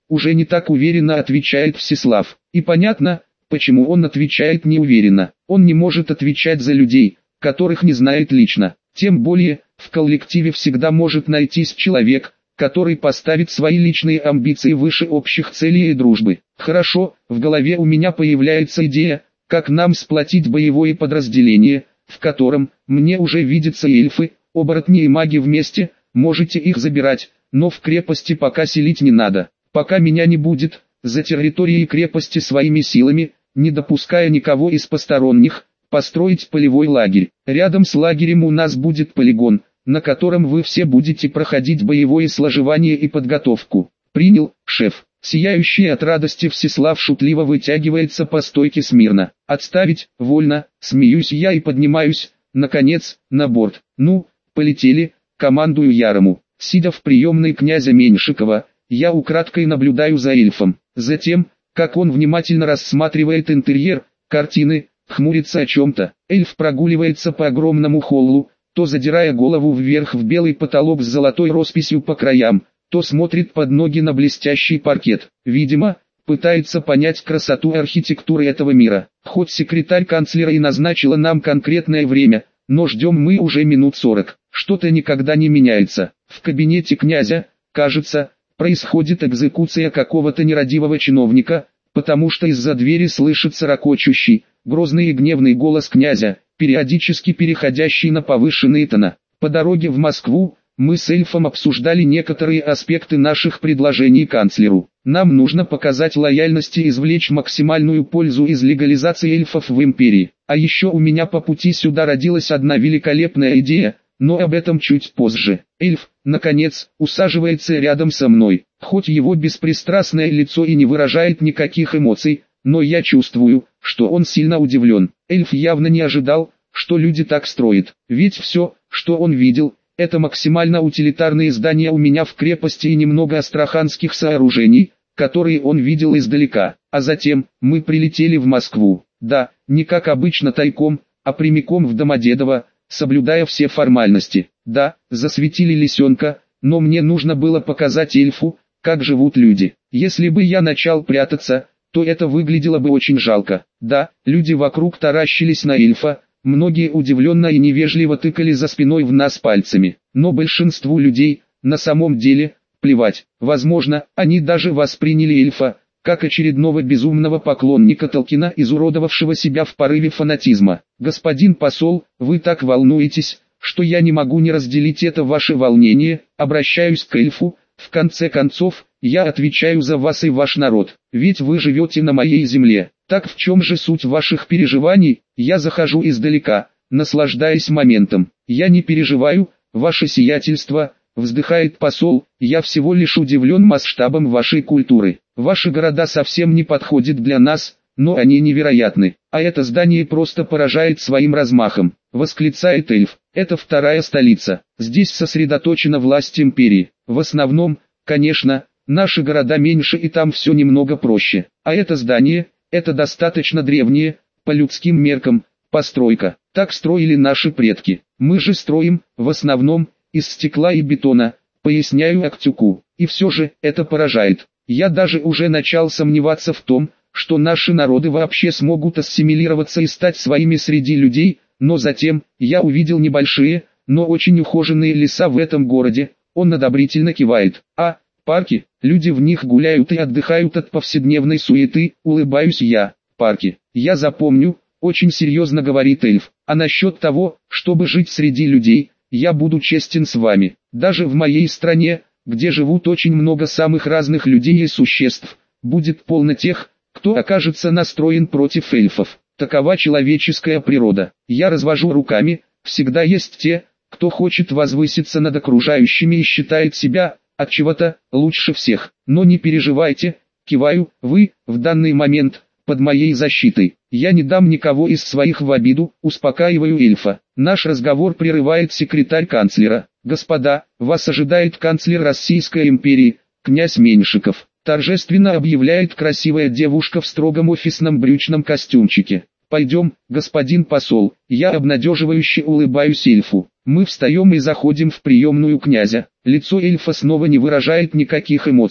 уже не так уверенно отвечает Всеслав. И понятно, почему он отвечает неуверенно. Он не может отвечать за людей, которых не знает лично. Тем более, в коллективе всегда может найтись человек, который поставит свои личные амбиции выше общих целей и дружбы. Хорошо, в голове у меня появляется идея, как нам сплотить боевое подразделение, в котором, мне уже видятся эльфы, оборотни и маги вместе, можете их забирать, но в крепости пока селить не надо. Пока меня не будет, за территорией крепости своими силами, не допуская никого из посторонних, построить полевой лагерь. Рядом с лагерем у нас будет полигон, на котором вы все будете проходить боевое сложевание и подготовку. Принял, шеф. Сияющий от радости Всеслав шутливо вытягивается по стойке смирно. Отставить, вольно, смеюсь я и поднимаюсь, наконец, на борт. Ну, полетели, командую Ярому. Сидя в приемной князя Меньшикова, я украдкой наблюдаю за эльфом. Затем, как он внимательно рассматривает интерьер, картины, хмурится о чем-то. Эльф прогуливается по огромному холлу, то задирая голову вверх в белый потолок с золотой росписью по краям, то смотрит под ноги на блестящий паркет. Видимо, пытается понять красоту архитектуры этого мира. Хоть секретарь канцлера и назначила нам конкретное время, но ждем мы уже минут сорок. Что-то никогда не меняется. В кабинете князя, кажется, происходит экзекуция какого-то нерадивого чиновника, потому что из-за двери слышится ракочущий, грозный и гневный голос князя, периодически переходящий на повышенные тона. По дороге в Москву, мы с эльфом обсуждали некоторые аспекты наших предложений канцлеру. Нам нужно показать лояльность и извлечь максимальную пользу из легализации эльфов в империи. А еще у меня по пути сюда родилась одна великолепная идея, но об этом чуть позже. Эльф, наконец, усаживается рядом со мной. Хоть его беспристрастное лицо и не выражает никаких эмоций, но я чувствую, что он сильно удивлен. Эльф явно не ожидал, что люди так строят. Ведь все, что он видел, это максимально утилитарные здания у меня в крепости и немного астраханских сооружений, которые он видел издалека. А затем, мы прилетели в Москву. Да, не как обычно тайком, а прямиком в Домодедово, соблюдая все формальности. Да, засветили лисенка, но мне нужно было показать эльфу, как живут люди. Если бы я начал прятаться, то это выглядело бы очень жалко. Да, люди вокруг таращились на эльфа, многие удивленно и невежливо тыкали за спиной в нас пальцами. Но большинству людей, на самом деле, плевать. Возможно, они даже восприняли эльфа, как очередного безумного поклонника Толкина, изуродовавшего себя в порыве фанатизма. Господин посол, вы так волнуетесь, что я не могу не разделить это ваше волнение, обращаюсь к эльфу, в конце концов, я отвечаю за вас и ваш народ, ведь вы живете на моей земле. Так в чем же суть ваших переживаний? Я захожу издалека, наслаждаясь моментом. Я не переживаю, ваше сиятельство, вздыхает посол, я всего лишь удивлен масштабом вашей культуры. Ваши города совсем не подходят для нас, но они невероятны. А это здание просто поражает своим размахом, восклицает эльф. Это вторая столица. Здесь сосредоточена власть империи. В основном, конечно, наши города меньше и там все немного проще. А это здание, это достаточно древнее, по людским меркам, постройка. Так строили наши предки. Мы же строим, в основном, из стекла и бетона, поясняю Актюку. И все же, это поражает. Я даже уже начал сомневаться в том, что наши народы вообще смогут ассимилироваться и стать своими среди людей, но затем, я увидел небольшие, но очень ухоженные леса в этом городе, он одобрительно кивает. А, парки, люди в них гуляют и отдыхают от повседневной суеты, улыбаюсь я. Парки, я запомню, очень серьезно говорит эльф. А насчет того, чтобы жить среди людей, я буду честен с вами. Даже в моей стране, где живут очень много самых разных людей и существ, будет полно тех, кто окажется настроен против эльфов. Такова человеческая природа. Я развожу руками, всегда есть те, кто хочет возвыситься над окружающими и считает себя, от чего-то, лучше всех. Но не переживайте, киваю, вы, в данный момент, под моей защитой. Я не дам никого из своих в обиду, успокаиваю эльфа. Наш разговор прерывает секретарь канцлера. Господа, вас ожидает канцлер Российской империи, князь Меньшиков. Торжественно объявляет красивая девушка в строгом офисном брючном костюмчике. Пойдем, господин посол, я обнадеживающе улыбаюсь эльфу. Мы встаем и заходим в приемную князя. Лицо эльфа снова не выражает никаких эмоций.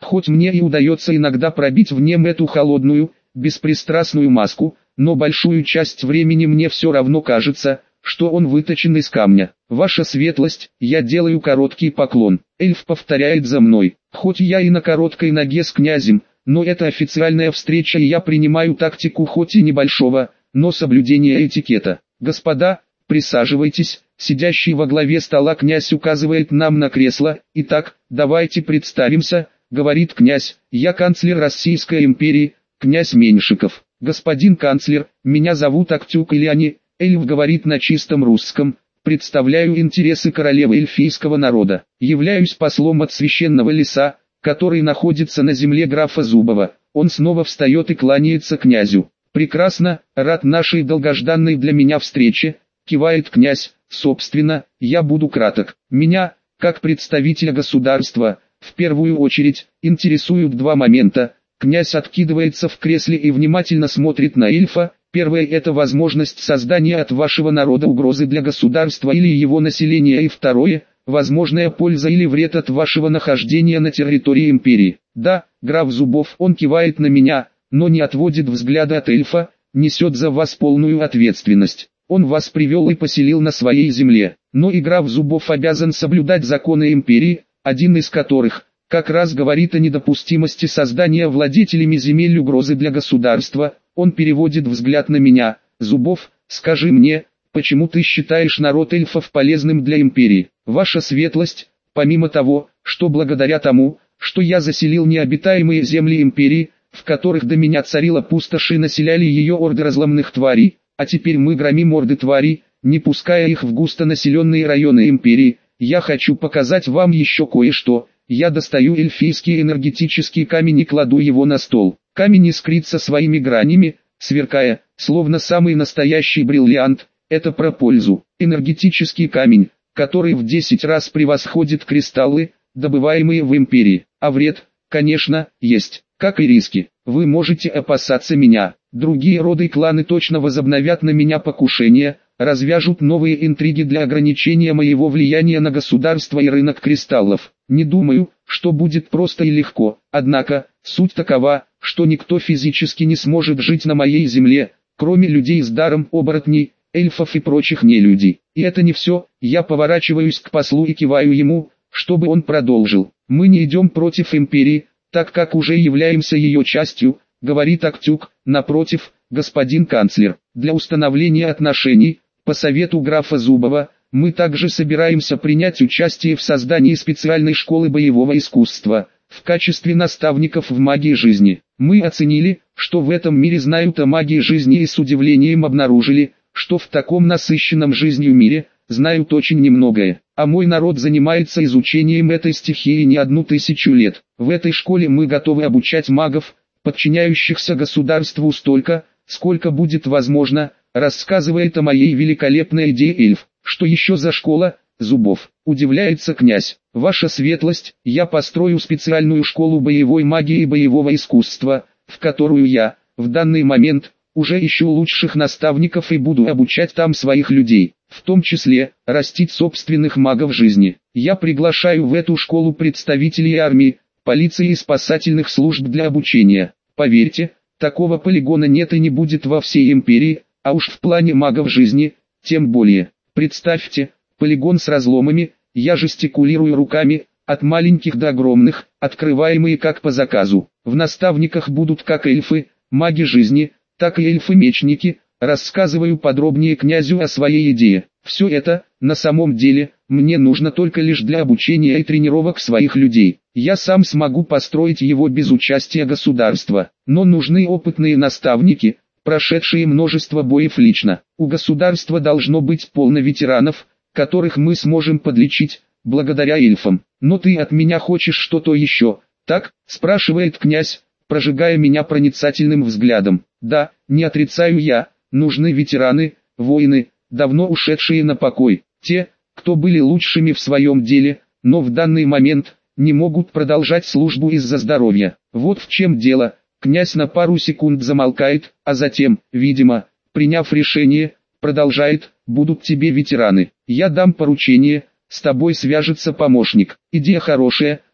Хоть мне и удается иногда пробить в нем эту холодную, беспристрастную маску, но большую часть времени мне все равно кажется, что он выточен из камня. Ваша светлость, я делаю короткий поклон. Эльф повторяет за мной. Хоть я и на короткой ноге с князем, но это официальная встреча и я принимаю тактику хоть и небольшого, но соблюдения этикета. Господа, присаживайтесь. Сидящий во главе стола князь указывает нам на кресло. Итак, давайте представимся, говорит князь. Я канцлер Российской империи, князь Меньшиков. Господин канцлер, меня зовут Актюк Ильяни. Эльф говорит на чистом русском. Представляю интересы королевы эльфийского народа. Являюсь послом от священного леса, который находится на земле графа Зубова. Он снова встает и кланяется князю. Прекрасно, рад нашей долгожданной для меня встрече, кивает князь. Собственно, я буду краток. Меня, как представителя государства, в первую очередь, интересуют два момента. Князь откидывается в кресле и внимательно смотрит на эльфа. Первое – это возможность создания от вашего народа угрозы для государства или его населения, и второе – возможная польза или вред от вашего нахождения на территории империи. Да, граф Зубов, он кивает на меня, но не отводит взгляда от эльфа, несет за вас полную ответственность. Он вас привел и поселил на своей земле, но и граф Зубов обязан соблюдать законы империи, один из которых – как раз говорит о недопустимости создания владетелями земель угрозы для государства. Он переводит взгляд на меня. Зубов, скажи мне, почему ты считаешь народ эльфов полезным для империи? Ваша светлость, помимо того, что благодаря тому, что я заселил необитаемые земли империи, в которых до меня царила пустошь и населяли ее орды разломных тварей, а теперь мы громим орды тварей, не пуская их в густонаселенные районы империи, я хочу показать вам еще кое-что. Я достаю эльфийский энергетический камень и кладу его на стол. Камень искрится своими гранями, сверкая, словно самый настоящий бриллиант. Это про пользу. Энергетический камень, который в десять раз превосходит кристаллы, добываемые в империи. А вред, конечно, есть, как и риски. Вы можете опасаться меня. Другие роды и кланы точно возобновят на меня покушение, развяжут новые интриги для ограничения моего влияния на государство и рынок кристаллов. Не думаю, что будет просто и легко, однако, суть такова, что никто физически не сможет жить на моей земле, кроме людей с даром оборотней, эльфов и прочих нелюдей. И это не все, я поворачиваюсь к послу и киваю ему, чтобы он продолжил. Мы не идем против империи, так как уже являемся ее частью, говорит Актюк. Напротив, господин канцлер, для установления отношений, по совету графа Зубова, мы также собираемся принять участие в создании специальной школы боевого искусства, в качестве наставников в магии жизни. Мы оценили, что в этом мире знают о магии жизни и с удивлением обнаружили, что в таком насыщенном жизнью мире, знают очень немногое. А мой народ занимается изучением этой стихии не одну тысячу лет. В этой школе мы готовы обучать магов, подчиняющихся государству столько, сколько будет возможно, рассказывает о моей великолепной идее эльф. Что еще за школа, Зубов? Удивляется князь. Ваша светлость, я построю специальную школу боевой магии и боевого искусства, в которую я, в данный момент, уже ищу лучших наставников и буду обучать там своих людей, в том числе, растить собственных магов жизни. Я приглашаю в эту школу представителей армии, полиции и спасательных служб для обучения. Поверьте, такого полигона нет и не будет во всей империи, а уж в плане магов жизни, тем более. Представьте, полигон с разломами, я жестикулирую руками, от маленьких до огромных, открываемые как по заказу. В наставниках будут как эльфы, маги жизни, так и эльфы-мечники. Рассказываю подробнее князю о своей идее. Все это, на самом деле, мне нужно только лишь для обучения и тренировок своих людей. Я сам смогу построить его без участия государства, но нужны опытные наставники, прошедшие множество боев лично. У государства должно быть полно ветеранов, которых мы сможем подлечить, благодаря эльфам. Но ты от меня хочешь что-то еще, так? Спрашивает князь, прожигая меня проницательным взглядом. Да, не отрицаю я, нужны ветераны, воины, давно ушедшие на покой. Те, кто были лучшими в своем деле, но в данный момент, не могут продолжать службу из-за здоровья. Вот в чем дело. Князь на пару секунд замолкает, а затем, видимо, приняв решение, продолжает: будут тебе ветераны. Я дам поручение, с тобой свяжется помощник. Идея хорошая,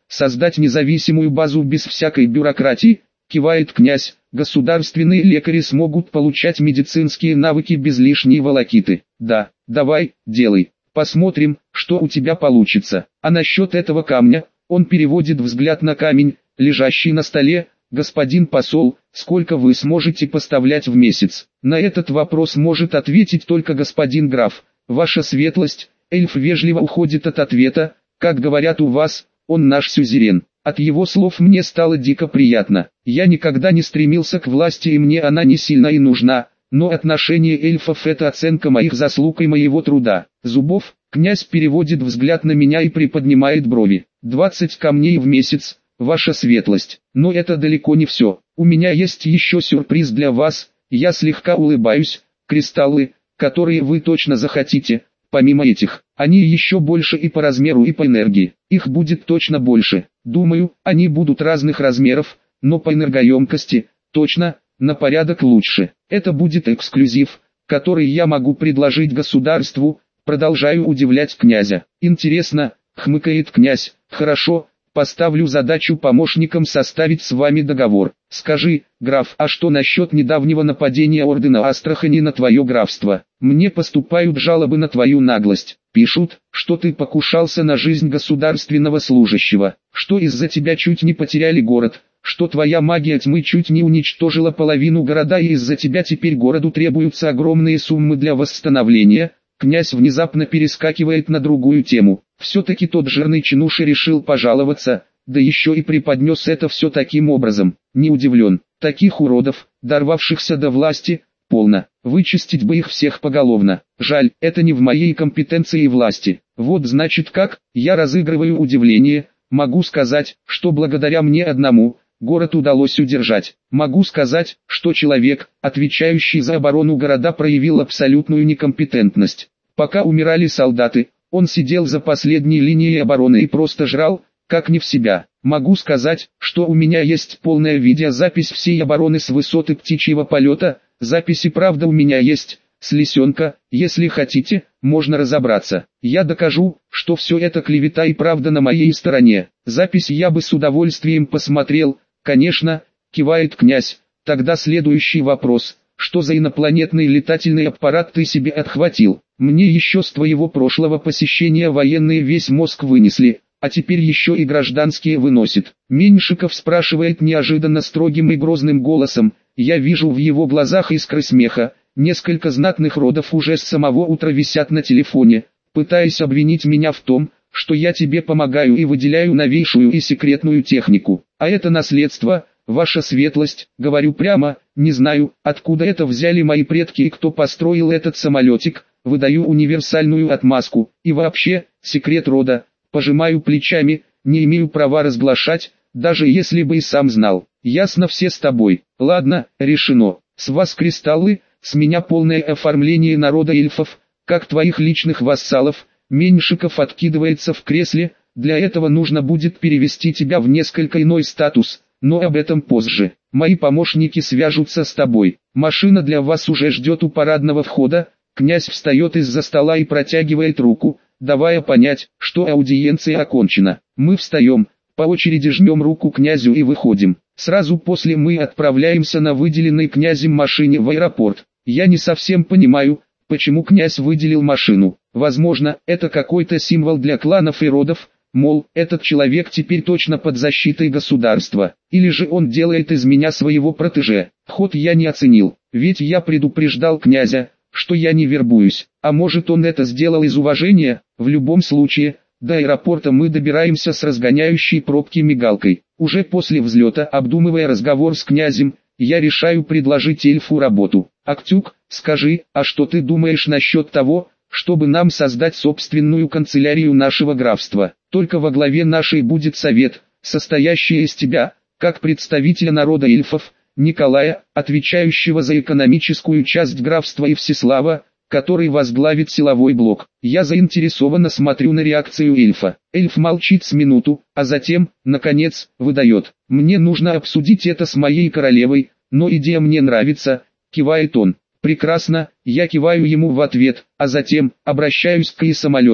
создать независимую базу без всякой бюрократии, кивает князь. Государственные лекари смогут получать медицинские навыки без лишней волокиты. Да, давай, делай. Посмотрим, что у тебя получится. А насчет этого камня, он переводит взгляд на камень, лежащий на столе. Господин посол, сколько вы сможете поставлять в месяц? На этот вопрос может ответить только господин граф. Ваша светлость. Эльф вежливо уходит от ответа. Как говорят у вас, он наш сюзерен. От его слов мне стало дико приятно. Я никогда не стремился к власти и мне она не сильно и нужна, но отношение эльфов — это оценка моих заслуг и моего труда. Зубов, князь переводит взгляд на меня и приподнимает брови. двадцать камней в месяц, ваша светлость. Но это далеко не все. У меня есть еще сюрприз для вас. Я слегка улыбаюсь. Кристаллы, которые вы точно захотите. Помимо этих, они еще больше и по размеру, и по энергии. Их будет точно больше. Думаю, они будут разных размеров, но по энергоемкости, точно, на порядок лучше. Это будет эксклюзив, который я могу предложить государству. Продолжаю удивлять князя. Интересно, хмыкает князь. Хорошо, поставлю задачу помощникам составить с вами договор. Скажи, граф, а что насчет недавнего нападения ордена Астрахани на твое графство? Мне поступают жалобы на твою наглость. Пишут, что ты покушался на жизнь государственного служащего, что из-за тебя чуть не потеряли город, что твоя магия тьмы чуть не уничтожила половину города и из-за тебя теперь городу требуются огромные суммы для восстановления. Князь внезапно перескакивает на другую тему. Все-таки тот жирный чинуша решил пожаловаться, да еще и преподнес это все таким образом. Не удивлен. Таких уродов, дорвавшихся до власти, полно. Вычистить бы их всех поголовно. Жаль, это не в моей компетенции и власти. Вот значит как, я разыгрываю удивление. Могу сказать, что благодаря мне одному, город удалось удержать. Могу сказать, что человек, отвечающий за оборону города, проявил абсолютную некомпетентность. Пока умирали солдаты, он сидел за последней линией обороны и просто жрал, как не в себя. Могу сказать, что у меня есть полная видеозапись всей обороны с высоты птичьего полета. Записи, правда, у меня есть, с лисенка. Если хотите, можно разобраться. Я докажу, что все это клевета и правда на моей стороне. Запись я бы с удовольствием посмотрел. Конечно, кивает князь. Тогда следующий вопрос. Что за инопланетный летательный аппарат ты себе отхватил? Мне еще с твоего прошлого посещения военные весь мозг вынесли, а теперь еще и гражданские выносит. Меньшиков спрашивает неожиданно строгим и грозным голосом. Я вижу в его глазах искры смеха. Несколько знатных родов уже с самого утра висят на телефоне, пытаясь обвинить меня в том, что я тебе помогаю и выделяю новейшую и секретную технику. А это наследство, ваша светлость, говорю прямо, не знаю, откуда это взяли мои предки и кто построил этот самолетик, выдаю универсальную отмазку, и вообще, секрет рода, пожимаю плечами, не имею права разглашать, даже если бы и сам знал. Ясно все с тобой. Ладно, решено. С вас кристаллы, с меня полное оформление народа эльфов, как твоих личных вассалов. Меньшиков откидывается в кресле. Для этого нужно будет перевести тебя в несколько иной статус, но об этом позже. Мои помощники свяжутся с тобой. Машина для вас уже ждет у парадного входа. Князь встает из-за стола и протягивает руку, давая понять, что аудиенция окончена. Мы встаем, по очереди жмем руку князю и выходим. Сразу после мы отправляемся на выделенной князем машине в аэропорт. Я не совсем понимаю, почему князь выделил машину. Возможно, это какой-то символ для кланов и родов, мол, этот человек теперь точно под защитой государства. Или же он делает из меня своего протеже. Ход я не оценил, ведь я предупреждал князя, что я не вербуюсь. А может, он это сделал из уважения? В любом случае, до аэропорта мы добираемся с разгоняющей пробки мигалкой. Уже после взлета, обдумывая разговор с князем, я решаю предложить эльфу работу. Актюк, скажи, а что ты думаешь насчет того, чтобы нам создать собственную канцелярию нашего графства? Только во главе нашей будет совет, состоящий из тебя, как представителя народа эльфов, Николая, отвечающего за экономическую часть графства, и Всеслава, который возглавит силовой блок. Я заинтересованно смотрю на реакцию эльфа. Эльф молчит с минуту, а затем, наконец, выдает. Мне нужно обсудить это с моей королевой, но идея мне нравится, кивает он. Прекрасно, я киваю ему в ответ, а затем, обращаюсь к и самолета.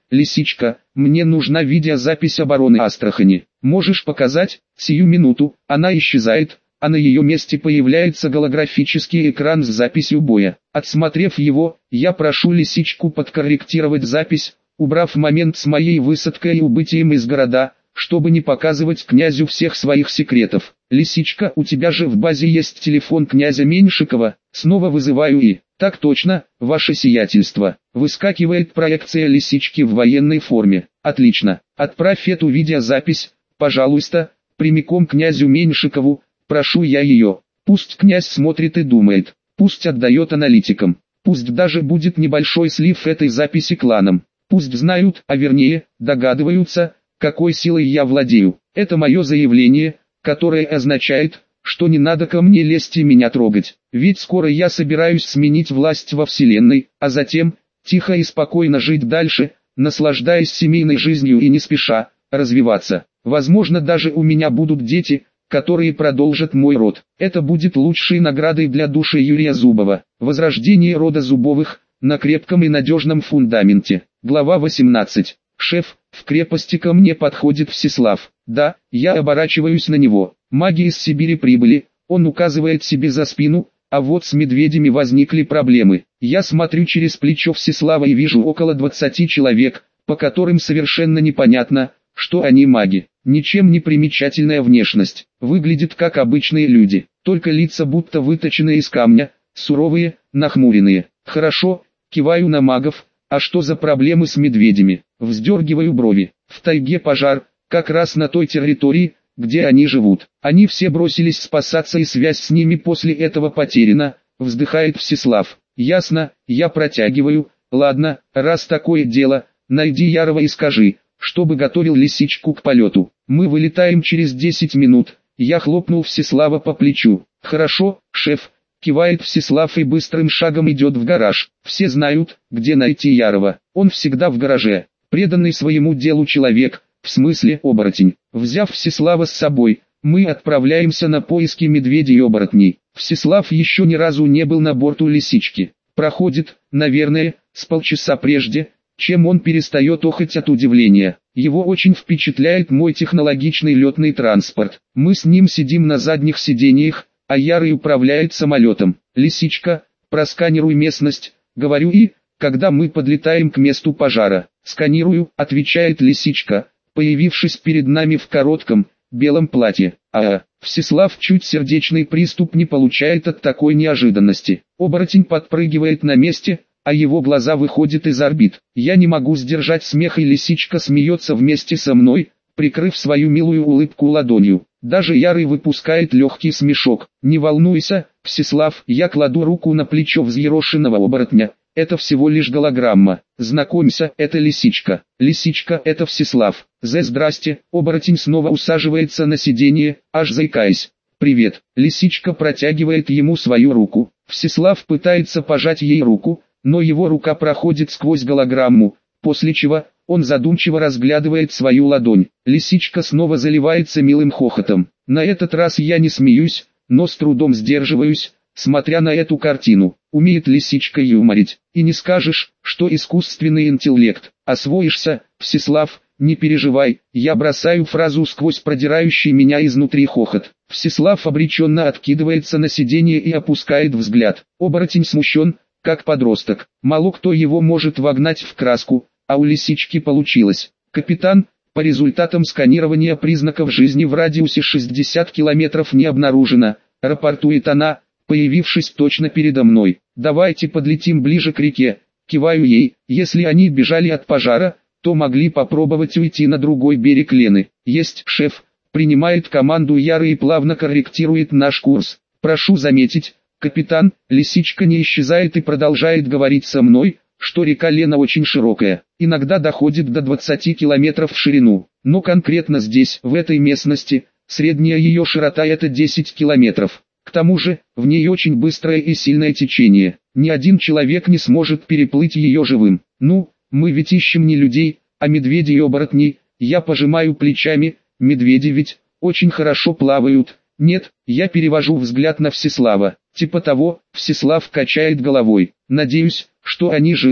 Лисичка, мне нужна видеозапись обороны Астрахани. Можешь показать? Сию минуту. Она исчезает, а на ее месте появляется голографический экран с записью боя. Отсмотрев его, я прошу Лисичку подкорректировать запись, убрав момент с моей высадкой и убытием из города, чтобы не показывать князю всех своих секретов. Лисичка, у тебя же в базе есть телефон князя Меньшикова. Снова вызываю и... Так точно, ваше сиятельство. Выскакивает проекция Лисички в военной форме. Отлично. Отправь эту видеозапись, пожалуйста, прямиком князю Меньшикову. Прошу я ее. Пусть князь смотрит и думает. Пусть отдает аналитикам. Пусть даже будет небольшой слив этой записи кланам. Пусть знают, а вернее, догадываются, какой силой я владею. Это мое заявление, которое означает, что не надо ко мне лезть и меня трогать. Ведь скоро я собираюсь сменить власть во Вселенной, а затем, тихо и спокойно жить дальше, наслаждаясь семейной жизнью и не спеша развиваться. Возможно, даже у меня будут дети, которые продолжат мой род. Это будет лучшей наградой для души Юрия Зубова. Возрождение рода Зубовых на крепком и надежном фундаменте. Глава восемнадцать. Шеф, в крепости ко мне подходит Всеслав. Да, я оборачиваюсь на него. Маги из Сибири прибыли, он указывает себе за спину, а вот с медведями возникли проблемы. Я смотрю через плечо Всеслава и вижу около двадцати человек, по которым совершенно непонятно, что они маги. Ничем не примечательная внешность, выглядят как обычные люди, только лица будто выточены из камня, суровые, нахмуренные. Хорошо, киваю на магов, а что за проблемы с медведями? Вздергиваю брови. В тайге пожар, как раз на той территории, где они живут. Они все бросились спасаться и связь с ними после этого потеряна, вздыхает Всеслав. Ясно, я протягиваю. Ладно, раз такое дело, найди Ярова и скажи, чтобы готовил Лисичку к полету. Мы вылетаем через десять минут. Я хлопнул Всеслава по плечу. Хорошо, шеф. Кивает Всеслав и быстрым шагом идет в гараж. Все знают, где найти Ярова. Он всегда в гараже. Преданный своему делу человек, в смысле оборотень. Взяв Всеслава с собой, мы отправляемся на поиски медведей и оборотней. Всеслав еще ни разу не был на борту Лисички. Проходит, наверное, с полчаса прежде, чем он перестает охать от удивления. Его очень впечатляет мой технологичный летный транспорт. Мы с ним сидим на задних сиденьях, а Ярый управляет самолетом. Лисичка, просканируй местность, говорю и, когда мы подлетаем к месту пожара. Сканирую, отвечает Лисичка, появившись перед нами в коротком, белом платье. А, Всеслав чуть сердечный приступ не получает от такой неожиданности. Оборотень подпрыгивает на месте, а его глаза выходят из орбит. Я не могу сдержать смех, и Лисичка смеется вместе со мной, прикрыв свою милую улыбку ладонью. Даже Ярый выпускает легкий смешок. Не волнуйся, Всеслав, я кладу руку на плечо взъерошенного оборотня. Это всего лишь голограмма. Знакомься, это Лисичка. Лисичка, это Всеслав. Зе, здрасте. Оборотень снова усаживается на сиденье, аж заикаясь. Привет. Лисичка протягивает ему свою руку. Всеслав пытается пожать ей руку, но его рука проходит сквозь голограмму, после чего он задумчиво разглядывает свою ладонь. Лисичка снова заливается милым хохотом. На этот раз я не смеюсь, но с трудом сдерживаюсь, смотря на эту картину. Умеет Лисичка юморить, и не скажешь, что искусственный интеллект. Освоишься, Всеслав, не переживай. Я бросаю фразу сквозь продирающий меня изнутри хохот. Всеслав обреченно откидывается на сиденье и опускает взгляд. Оборотень смущен, как подросток. Мало кто его может вогнать в краску, а у Лисички получилось. Капитан, по результатам сканирования признаков жизни в радиусе шестьдесят километров не обнаружено, рапортует она, появившись точно передо мной. Давайте подлетим ближе к реке. Киваю ей. Если они бежали от пожара, то могли попробовать уйти на другой берег Лены. Есть, шеф. Принимает команду Ярый и плавно корректирует наш курс. Прошу заметить, капитан, Лисичка не исчезает и продолжает говорить со мной, что река Лена очень широкая, иногда доходит до двадцати километров в ширину, но конкретно здесь, в этой местности, средняя ее широта это десять километров. К тому же, в ней очень быстрое и сильное течение, ни один человек не сможет переплыть ее живым. Ну, мы ведь ищем не людей, а медведей и оборотней. Я пожимаю плечами, медведи ведь очень хорошо плавают. Нет, я перевожу взгляд на Всеслава. Типа того, Всеслав качает головой. Надеюсь, что они живы,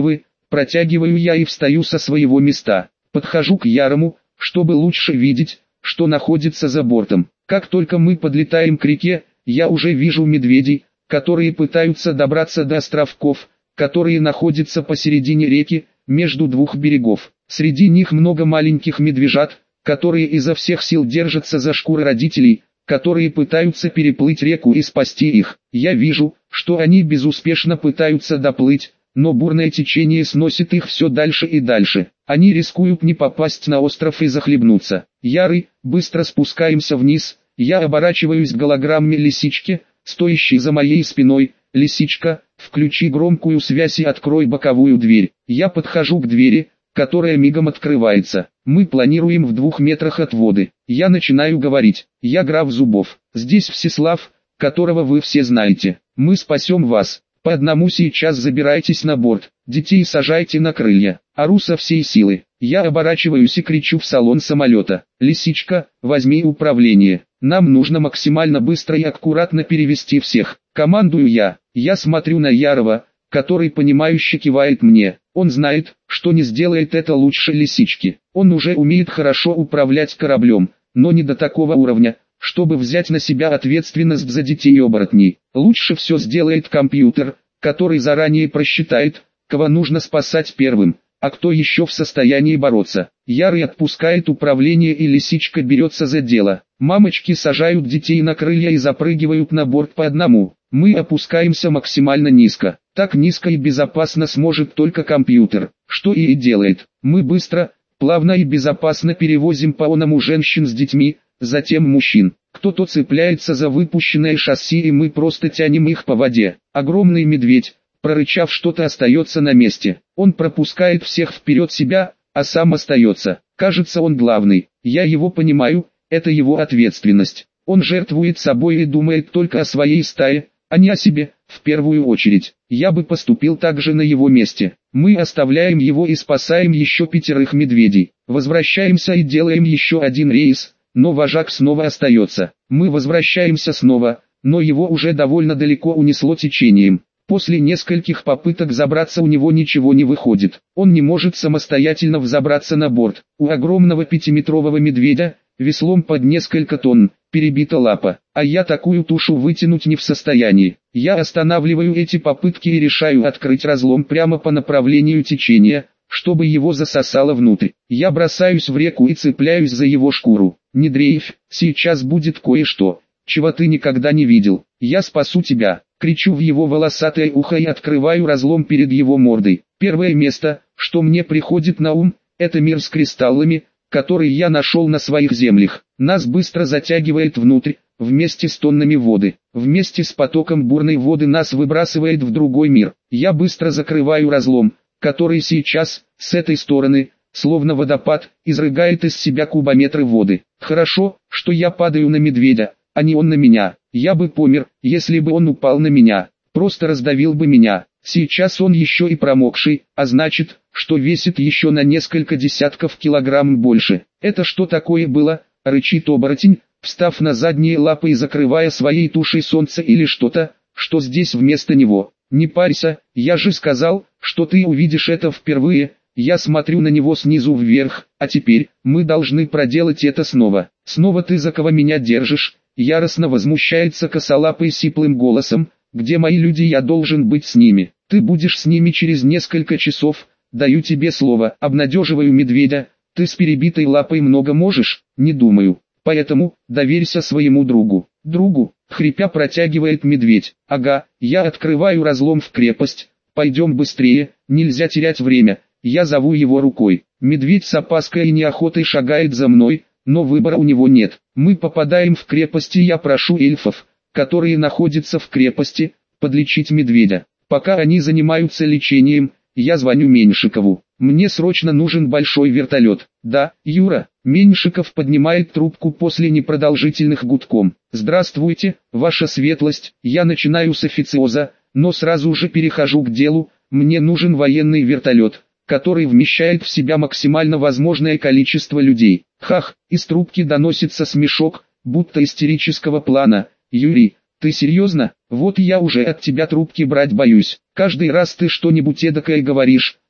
протягиваю я и встаю со своего места. Подхожу к Ярому, чтобы лучше видеть, что находится за бортом. Как только мы подлетаем к реке, я уже вижу медведей, которые пытаются добраться до островков, которые находятся посередине реки, между двух берегов. Среди них много маленьких медвежат, которые изо всех сил держатся за шкуры родителей, которые пытаются переплыть реку и спасти их. Я вижу, что они безуспешно пытаются доплыть, но бурное течение сносит их все дальше и дальше. Они рискуют не попасть на остров и захлебнуться. Ярый, быстро спускаемся вниз, я оборачиваюсь к голограмме лисички, стоящей за моей спиной. «Лисичка, включи громкую связь и открой боковую дверь». Я подхожу к двери, которая мигом открывается. Мы планируем в двух метрах от воды. Я начинаю говорить. «Я граф Зубов. Здесь Всеслав, которого вы все знаете. Мы спасем вас. По одному сейчас забирайтесь на борт. Детей сажайте на крылья». Ору со всей силы. Я оборачиваюсь и кричу в салон самолета. «Лисичка, возьми управление. Нам нужно максимально быстро и аккуратно перевести всех». Командую я. Я смотрю на Ярова, который понимающе кивает мне. Он знает, что не сделает это лучше лисички. Он уже умеет хорошо управлять кораблем, но не до такого уровня, чтобы взять на себя ответственность за детей оборотней. Лучше все сделает компьютер, который заранее просчитает, кого нужно спасать первым, а кто еще в состоянии бороться. Ярый отпускает управление, и лисичка берется за дело. Мамочки сажают детей на крылья и запрыгивают на борт по одному. Мы опускаемся максимально низко. Так низко и безопасно сможет только компьютер, что и делает. Мы быстро, плавно и безопасно перевозим по оному женщин с детьми, затем мужчин. Кто-то цепляется за выпущенное шасси, и мы просто тянем их по воде. Огромный медведь, прорычав что-то, остается на месте. Он пропускает всех вперед себя, а сам остается. Кажется, он главный. Я его понимаю, это его ответственность. Он жертвует собой и думает только о своей стае, а не о себе, в первую очередь. Я бы поступил так же на его месте. Мы оставляем его и спасаем еще пятерых медведей. Возвращаемся и делаем еще один рейс, но вожак снова остается. Мы возвращаемся снова, но его уже довольно далеко унесло течением. После нескольких попыток забраться у него ничего не выходит. Он не может самостоятельно взобраться на борт. У огромного пятиметрового медведя, веслом под несколько тонн, перебита лапа, а я такую тушу вытянуть не в состоянии. Я останавливаю эти попытки и решаю открыть разлом прямо по направлению течения, чтобы его засосало внутрь. Я бросаюсь в реку и цепляюсь за его шкуру. «Не дрейфь, сейчас будет кое-что, чего ты никогда не видел. Я спасу тебя», кричу в его волосатое ухо и открываю разлом перед его мордой. Первое место, что мне приходит на ум, это мир с кристаллами, который я нашел на своих землях. Нас быстро затягивает внутрь, вместе с тоннами воды. Вместе с потоком бурной воды нас выбрасывает в другой мир. Я быстро закрываю разлом, который сейчас, с этой стороны, словно водопад, изрыгает из себя кубометры воды. Хорошо, что я падаю на медведя, а не он на меня. Я бы помер, если бы он упал на меня, просто раздавил бы меня. Сейчас он еще и промокший, а значит, что весит еще на несколько десятков килограмм больше. «Это что такое было?» — рычит оборотень, встав на задние лапы и закрывая своей тушей солнце или что-то, что здесь вместо него. «Не парься, я же сказал, что ты увидишь это впервые». Я смотрю на него снизу вверх. «А теперь, мы должны проделать это снова. Снова ты за кого меня держишь?» Яростно возмущается косолапый сиплым голосом. «Где мои люди? Я должен быть с ними. Ты будешь с ними через несколько часов, даю тебе слово». Обнадеживаю медведя. «Ты с перебитой лапой много можешь?» «Не думаю. Поэтому, доверься своему другу». «Другу?» — хрипя протягивает медведь. «Ага, я открываю разлом в крепость. Пойдем быстрее, нельзя терять время». Я зову его рукой. Медведь с опаской и неохотой шагает за мной, но выбора у него нет. Мы попадаем в крепость, и я прошу эльфов, которые находятся в крепости, подлечить медведя. Пока они занимаются лечением, я звоню Меньшикову. «Мне срочно нужен большой вертолет». «Да, Юра». Меньшиков поднимает трубку после непродолжительных гудков. «Здравствуйте, ваша светлость». Я начинаю с официоза, но сразу же перехожу к делу. Мне нужен военный вертолет, который вмещает в себя максимально возможное количество людей. Хах, из трубки доносится смешок, будто истерического плана. «Юрий, ты серьезно? Вот я уже от тебя трубки брать боюсь. Каждый раз ты что-нибудь эдакое говоришь,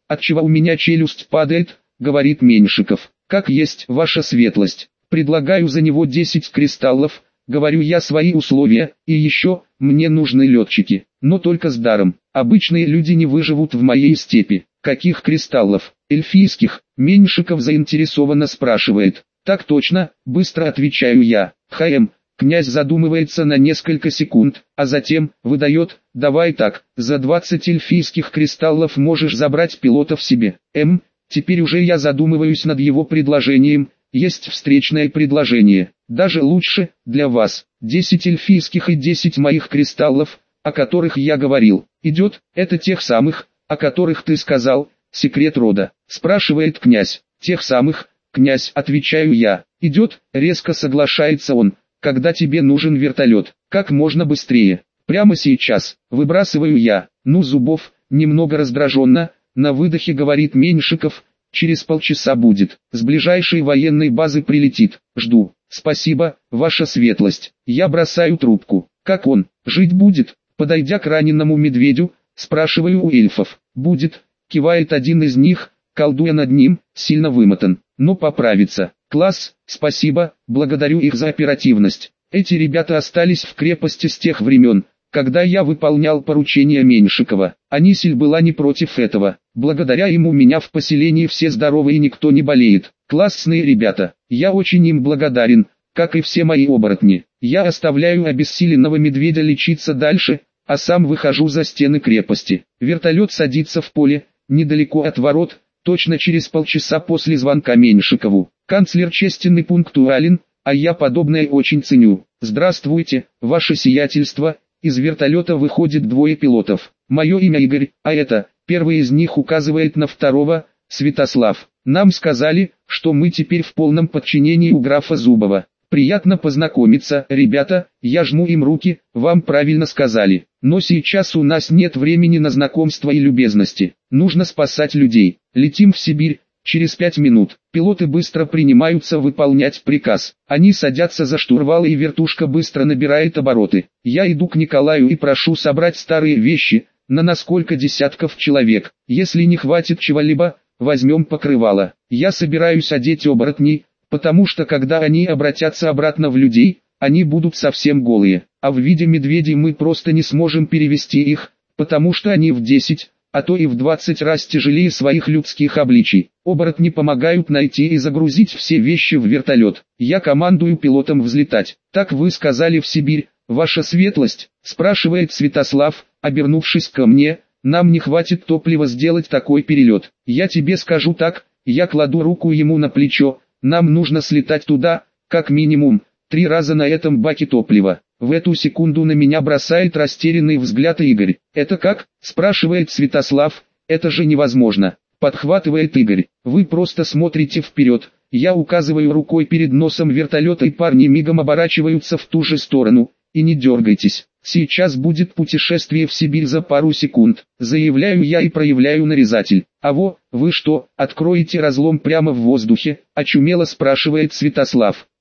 отчего у меня челюсть падает, говорит Меньшиков. Как есть, ваша светлость. Предлагаю за него десять кристаллов, говорю я свои условия, и еще, мне нужны летчики, но только с даром. Обычные люди не выживут в моей степи. Каких кристаллов? Эльфийских? Меньшиков заинтересованно спрашивает. Так точно, быстро отвечаю я. Хм, князь задумывается на несколько секунд, а затем, выдает, давай так, за двадцать эльфийских кристаллов можешь забрать пилотов себе. М, теперь уже я задумываюсь над его предложением, есть встречное предложение, даже лучше, для вас, десять эльфийских и десять моих кристаллов, о которых я говорил. Идет, это тех самых, о которых ты сказал, секрет рода, спрашивает князь. Тех самых, князь, отвечаю я. Идет, резко соглашается он. Когда тебе нужен вертолет, как можно быстрее. Прямо сейчас, выбрасываю я. Ну, Зубов, немного раздраженно, на выдохе говорит Меньшиков. Через полчаса будет, с ближайшей военной базы прилетит. Жду. Спасибо, ваша светлость. Я бросаю трубку. Как он, жить будет? Подойдя к раненому медведю, спрашиваю у эльфов. Будет, кивает один из них, колдуя над ним, сильно вымотан, но поправится. Класс, спасибо, благодарю их за оперативность. Эти ребята остались в крепости с тех времен, когда я выполнял поручения Меньшикова. Анисиль была не против этого. Благодаря ему у меня в поселении все здоровы и никто не болеет. Классные ребята, я очень им благодарен, как и все мои оборотни. Я оставляю обессиленного медведя лечиться дальше, а сам выхожу за стены крепости. Вертолет садится в поле, недалеко от ворот, точно через полчаса после звонка Меньшикову. Канцлер честен и пунктуален, а я подобное очень ценю. Здравствуйте, ваше сиятельство. Из вертолета выходит двое пилотов. Мое имя Игорь, а это, первый из них указывает на второго, Святослав. Нам сказали, что мы теперь в полном подчинении у графа Зубова. Приятно познакомиться, ребята, я жму им руки, вам правильно сказали. Но сейчас у нас нет времени на знакомство и любезности. Нужно спасать людей. Летим в Сибирь. Через пять минут, пилоты быстро принимаются выполнять приказ. Они садятся за штурвал и вертушка быстро набирает обороты. Я иду к Николаю и прошу собрать старые вещи, на насколько десятков человек. Если не хватит чего-либо, возьмем покрывало. Я собираюсь одеть оборотней, потому что когда они обратятся обратно в людей, они будут совсем голые. А в виде медведей мы просто не сможем перевести их, потому что они в десять, а то и в двадцать раз тяжелее своих людских обличий. Оборотни помогают найти и загрузить все вещи в вертолет. Я командую пилотам взлетать. Так вы сказали в Сибирь, ваша светлость, спрашивает Святослав, обернувшись ко мне, нам не хватит топлива сделать такой перелет. Я тебе скажу так, я кладу руку ему на плечо, нам нужно слетать туда, как минимум, три раза на этом баке топлива. В эту секунду на меня бросает растерянный взгляд Игорь. «Это как?» – спрашивает Святослав. «Это же невозможно!» – подхватывает Игорь. «Вы просто смотрите вперед». Я указываю рукой перед носом вертолета, и парни мигом оборачиваются в ту же сторону. И не дергайтесь. Сейчас будет путешествие в Сибирь за пару секунд. Заявляю я и проявляю нарезатель. «А во, вы что, откроете разлом прямо в воздухе?» – очумело спрашивает Святослав.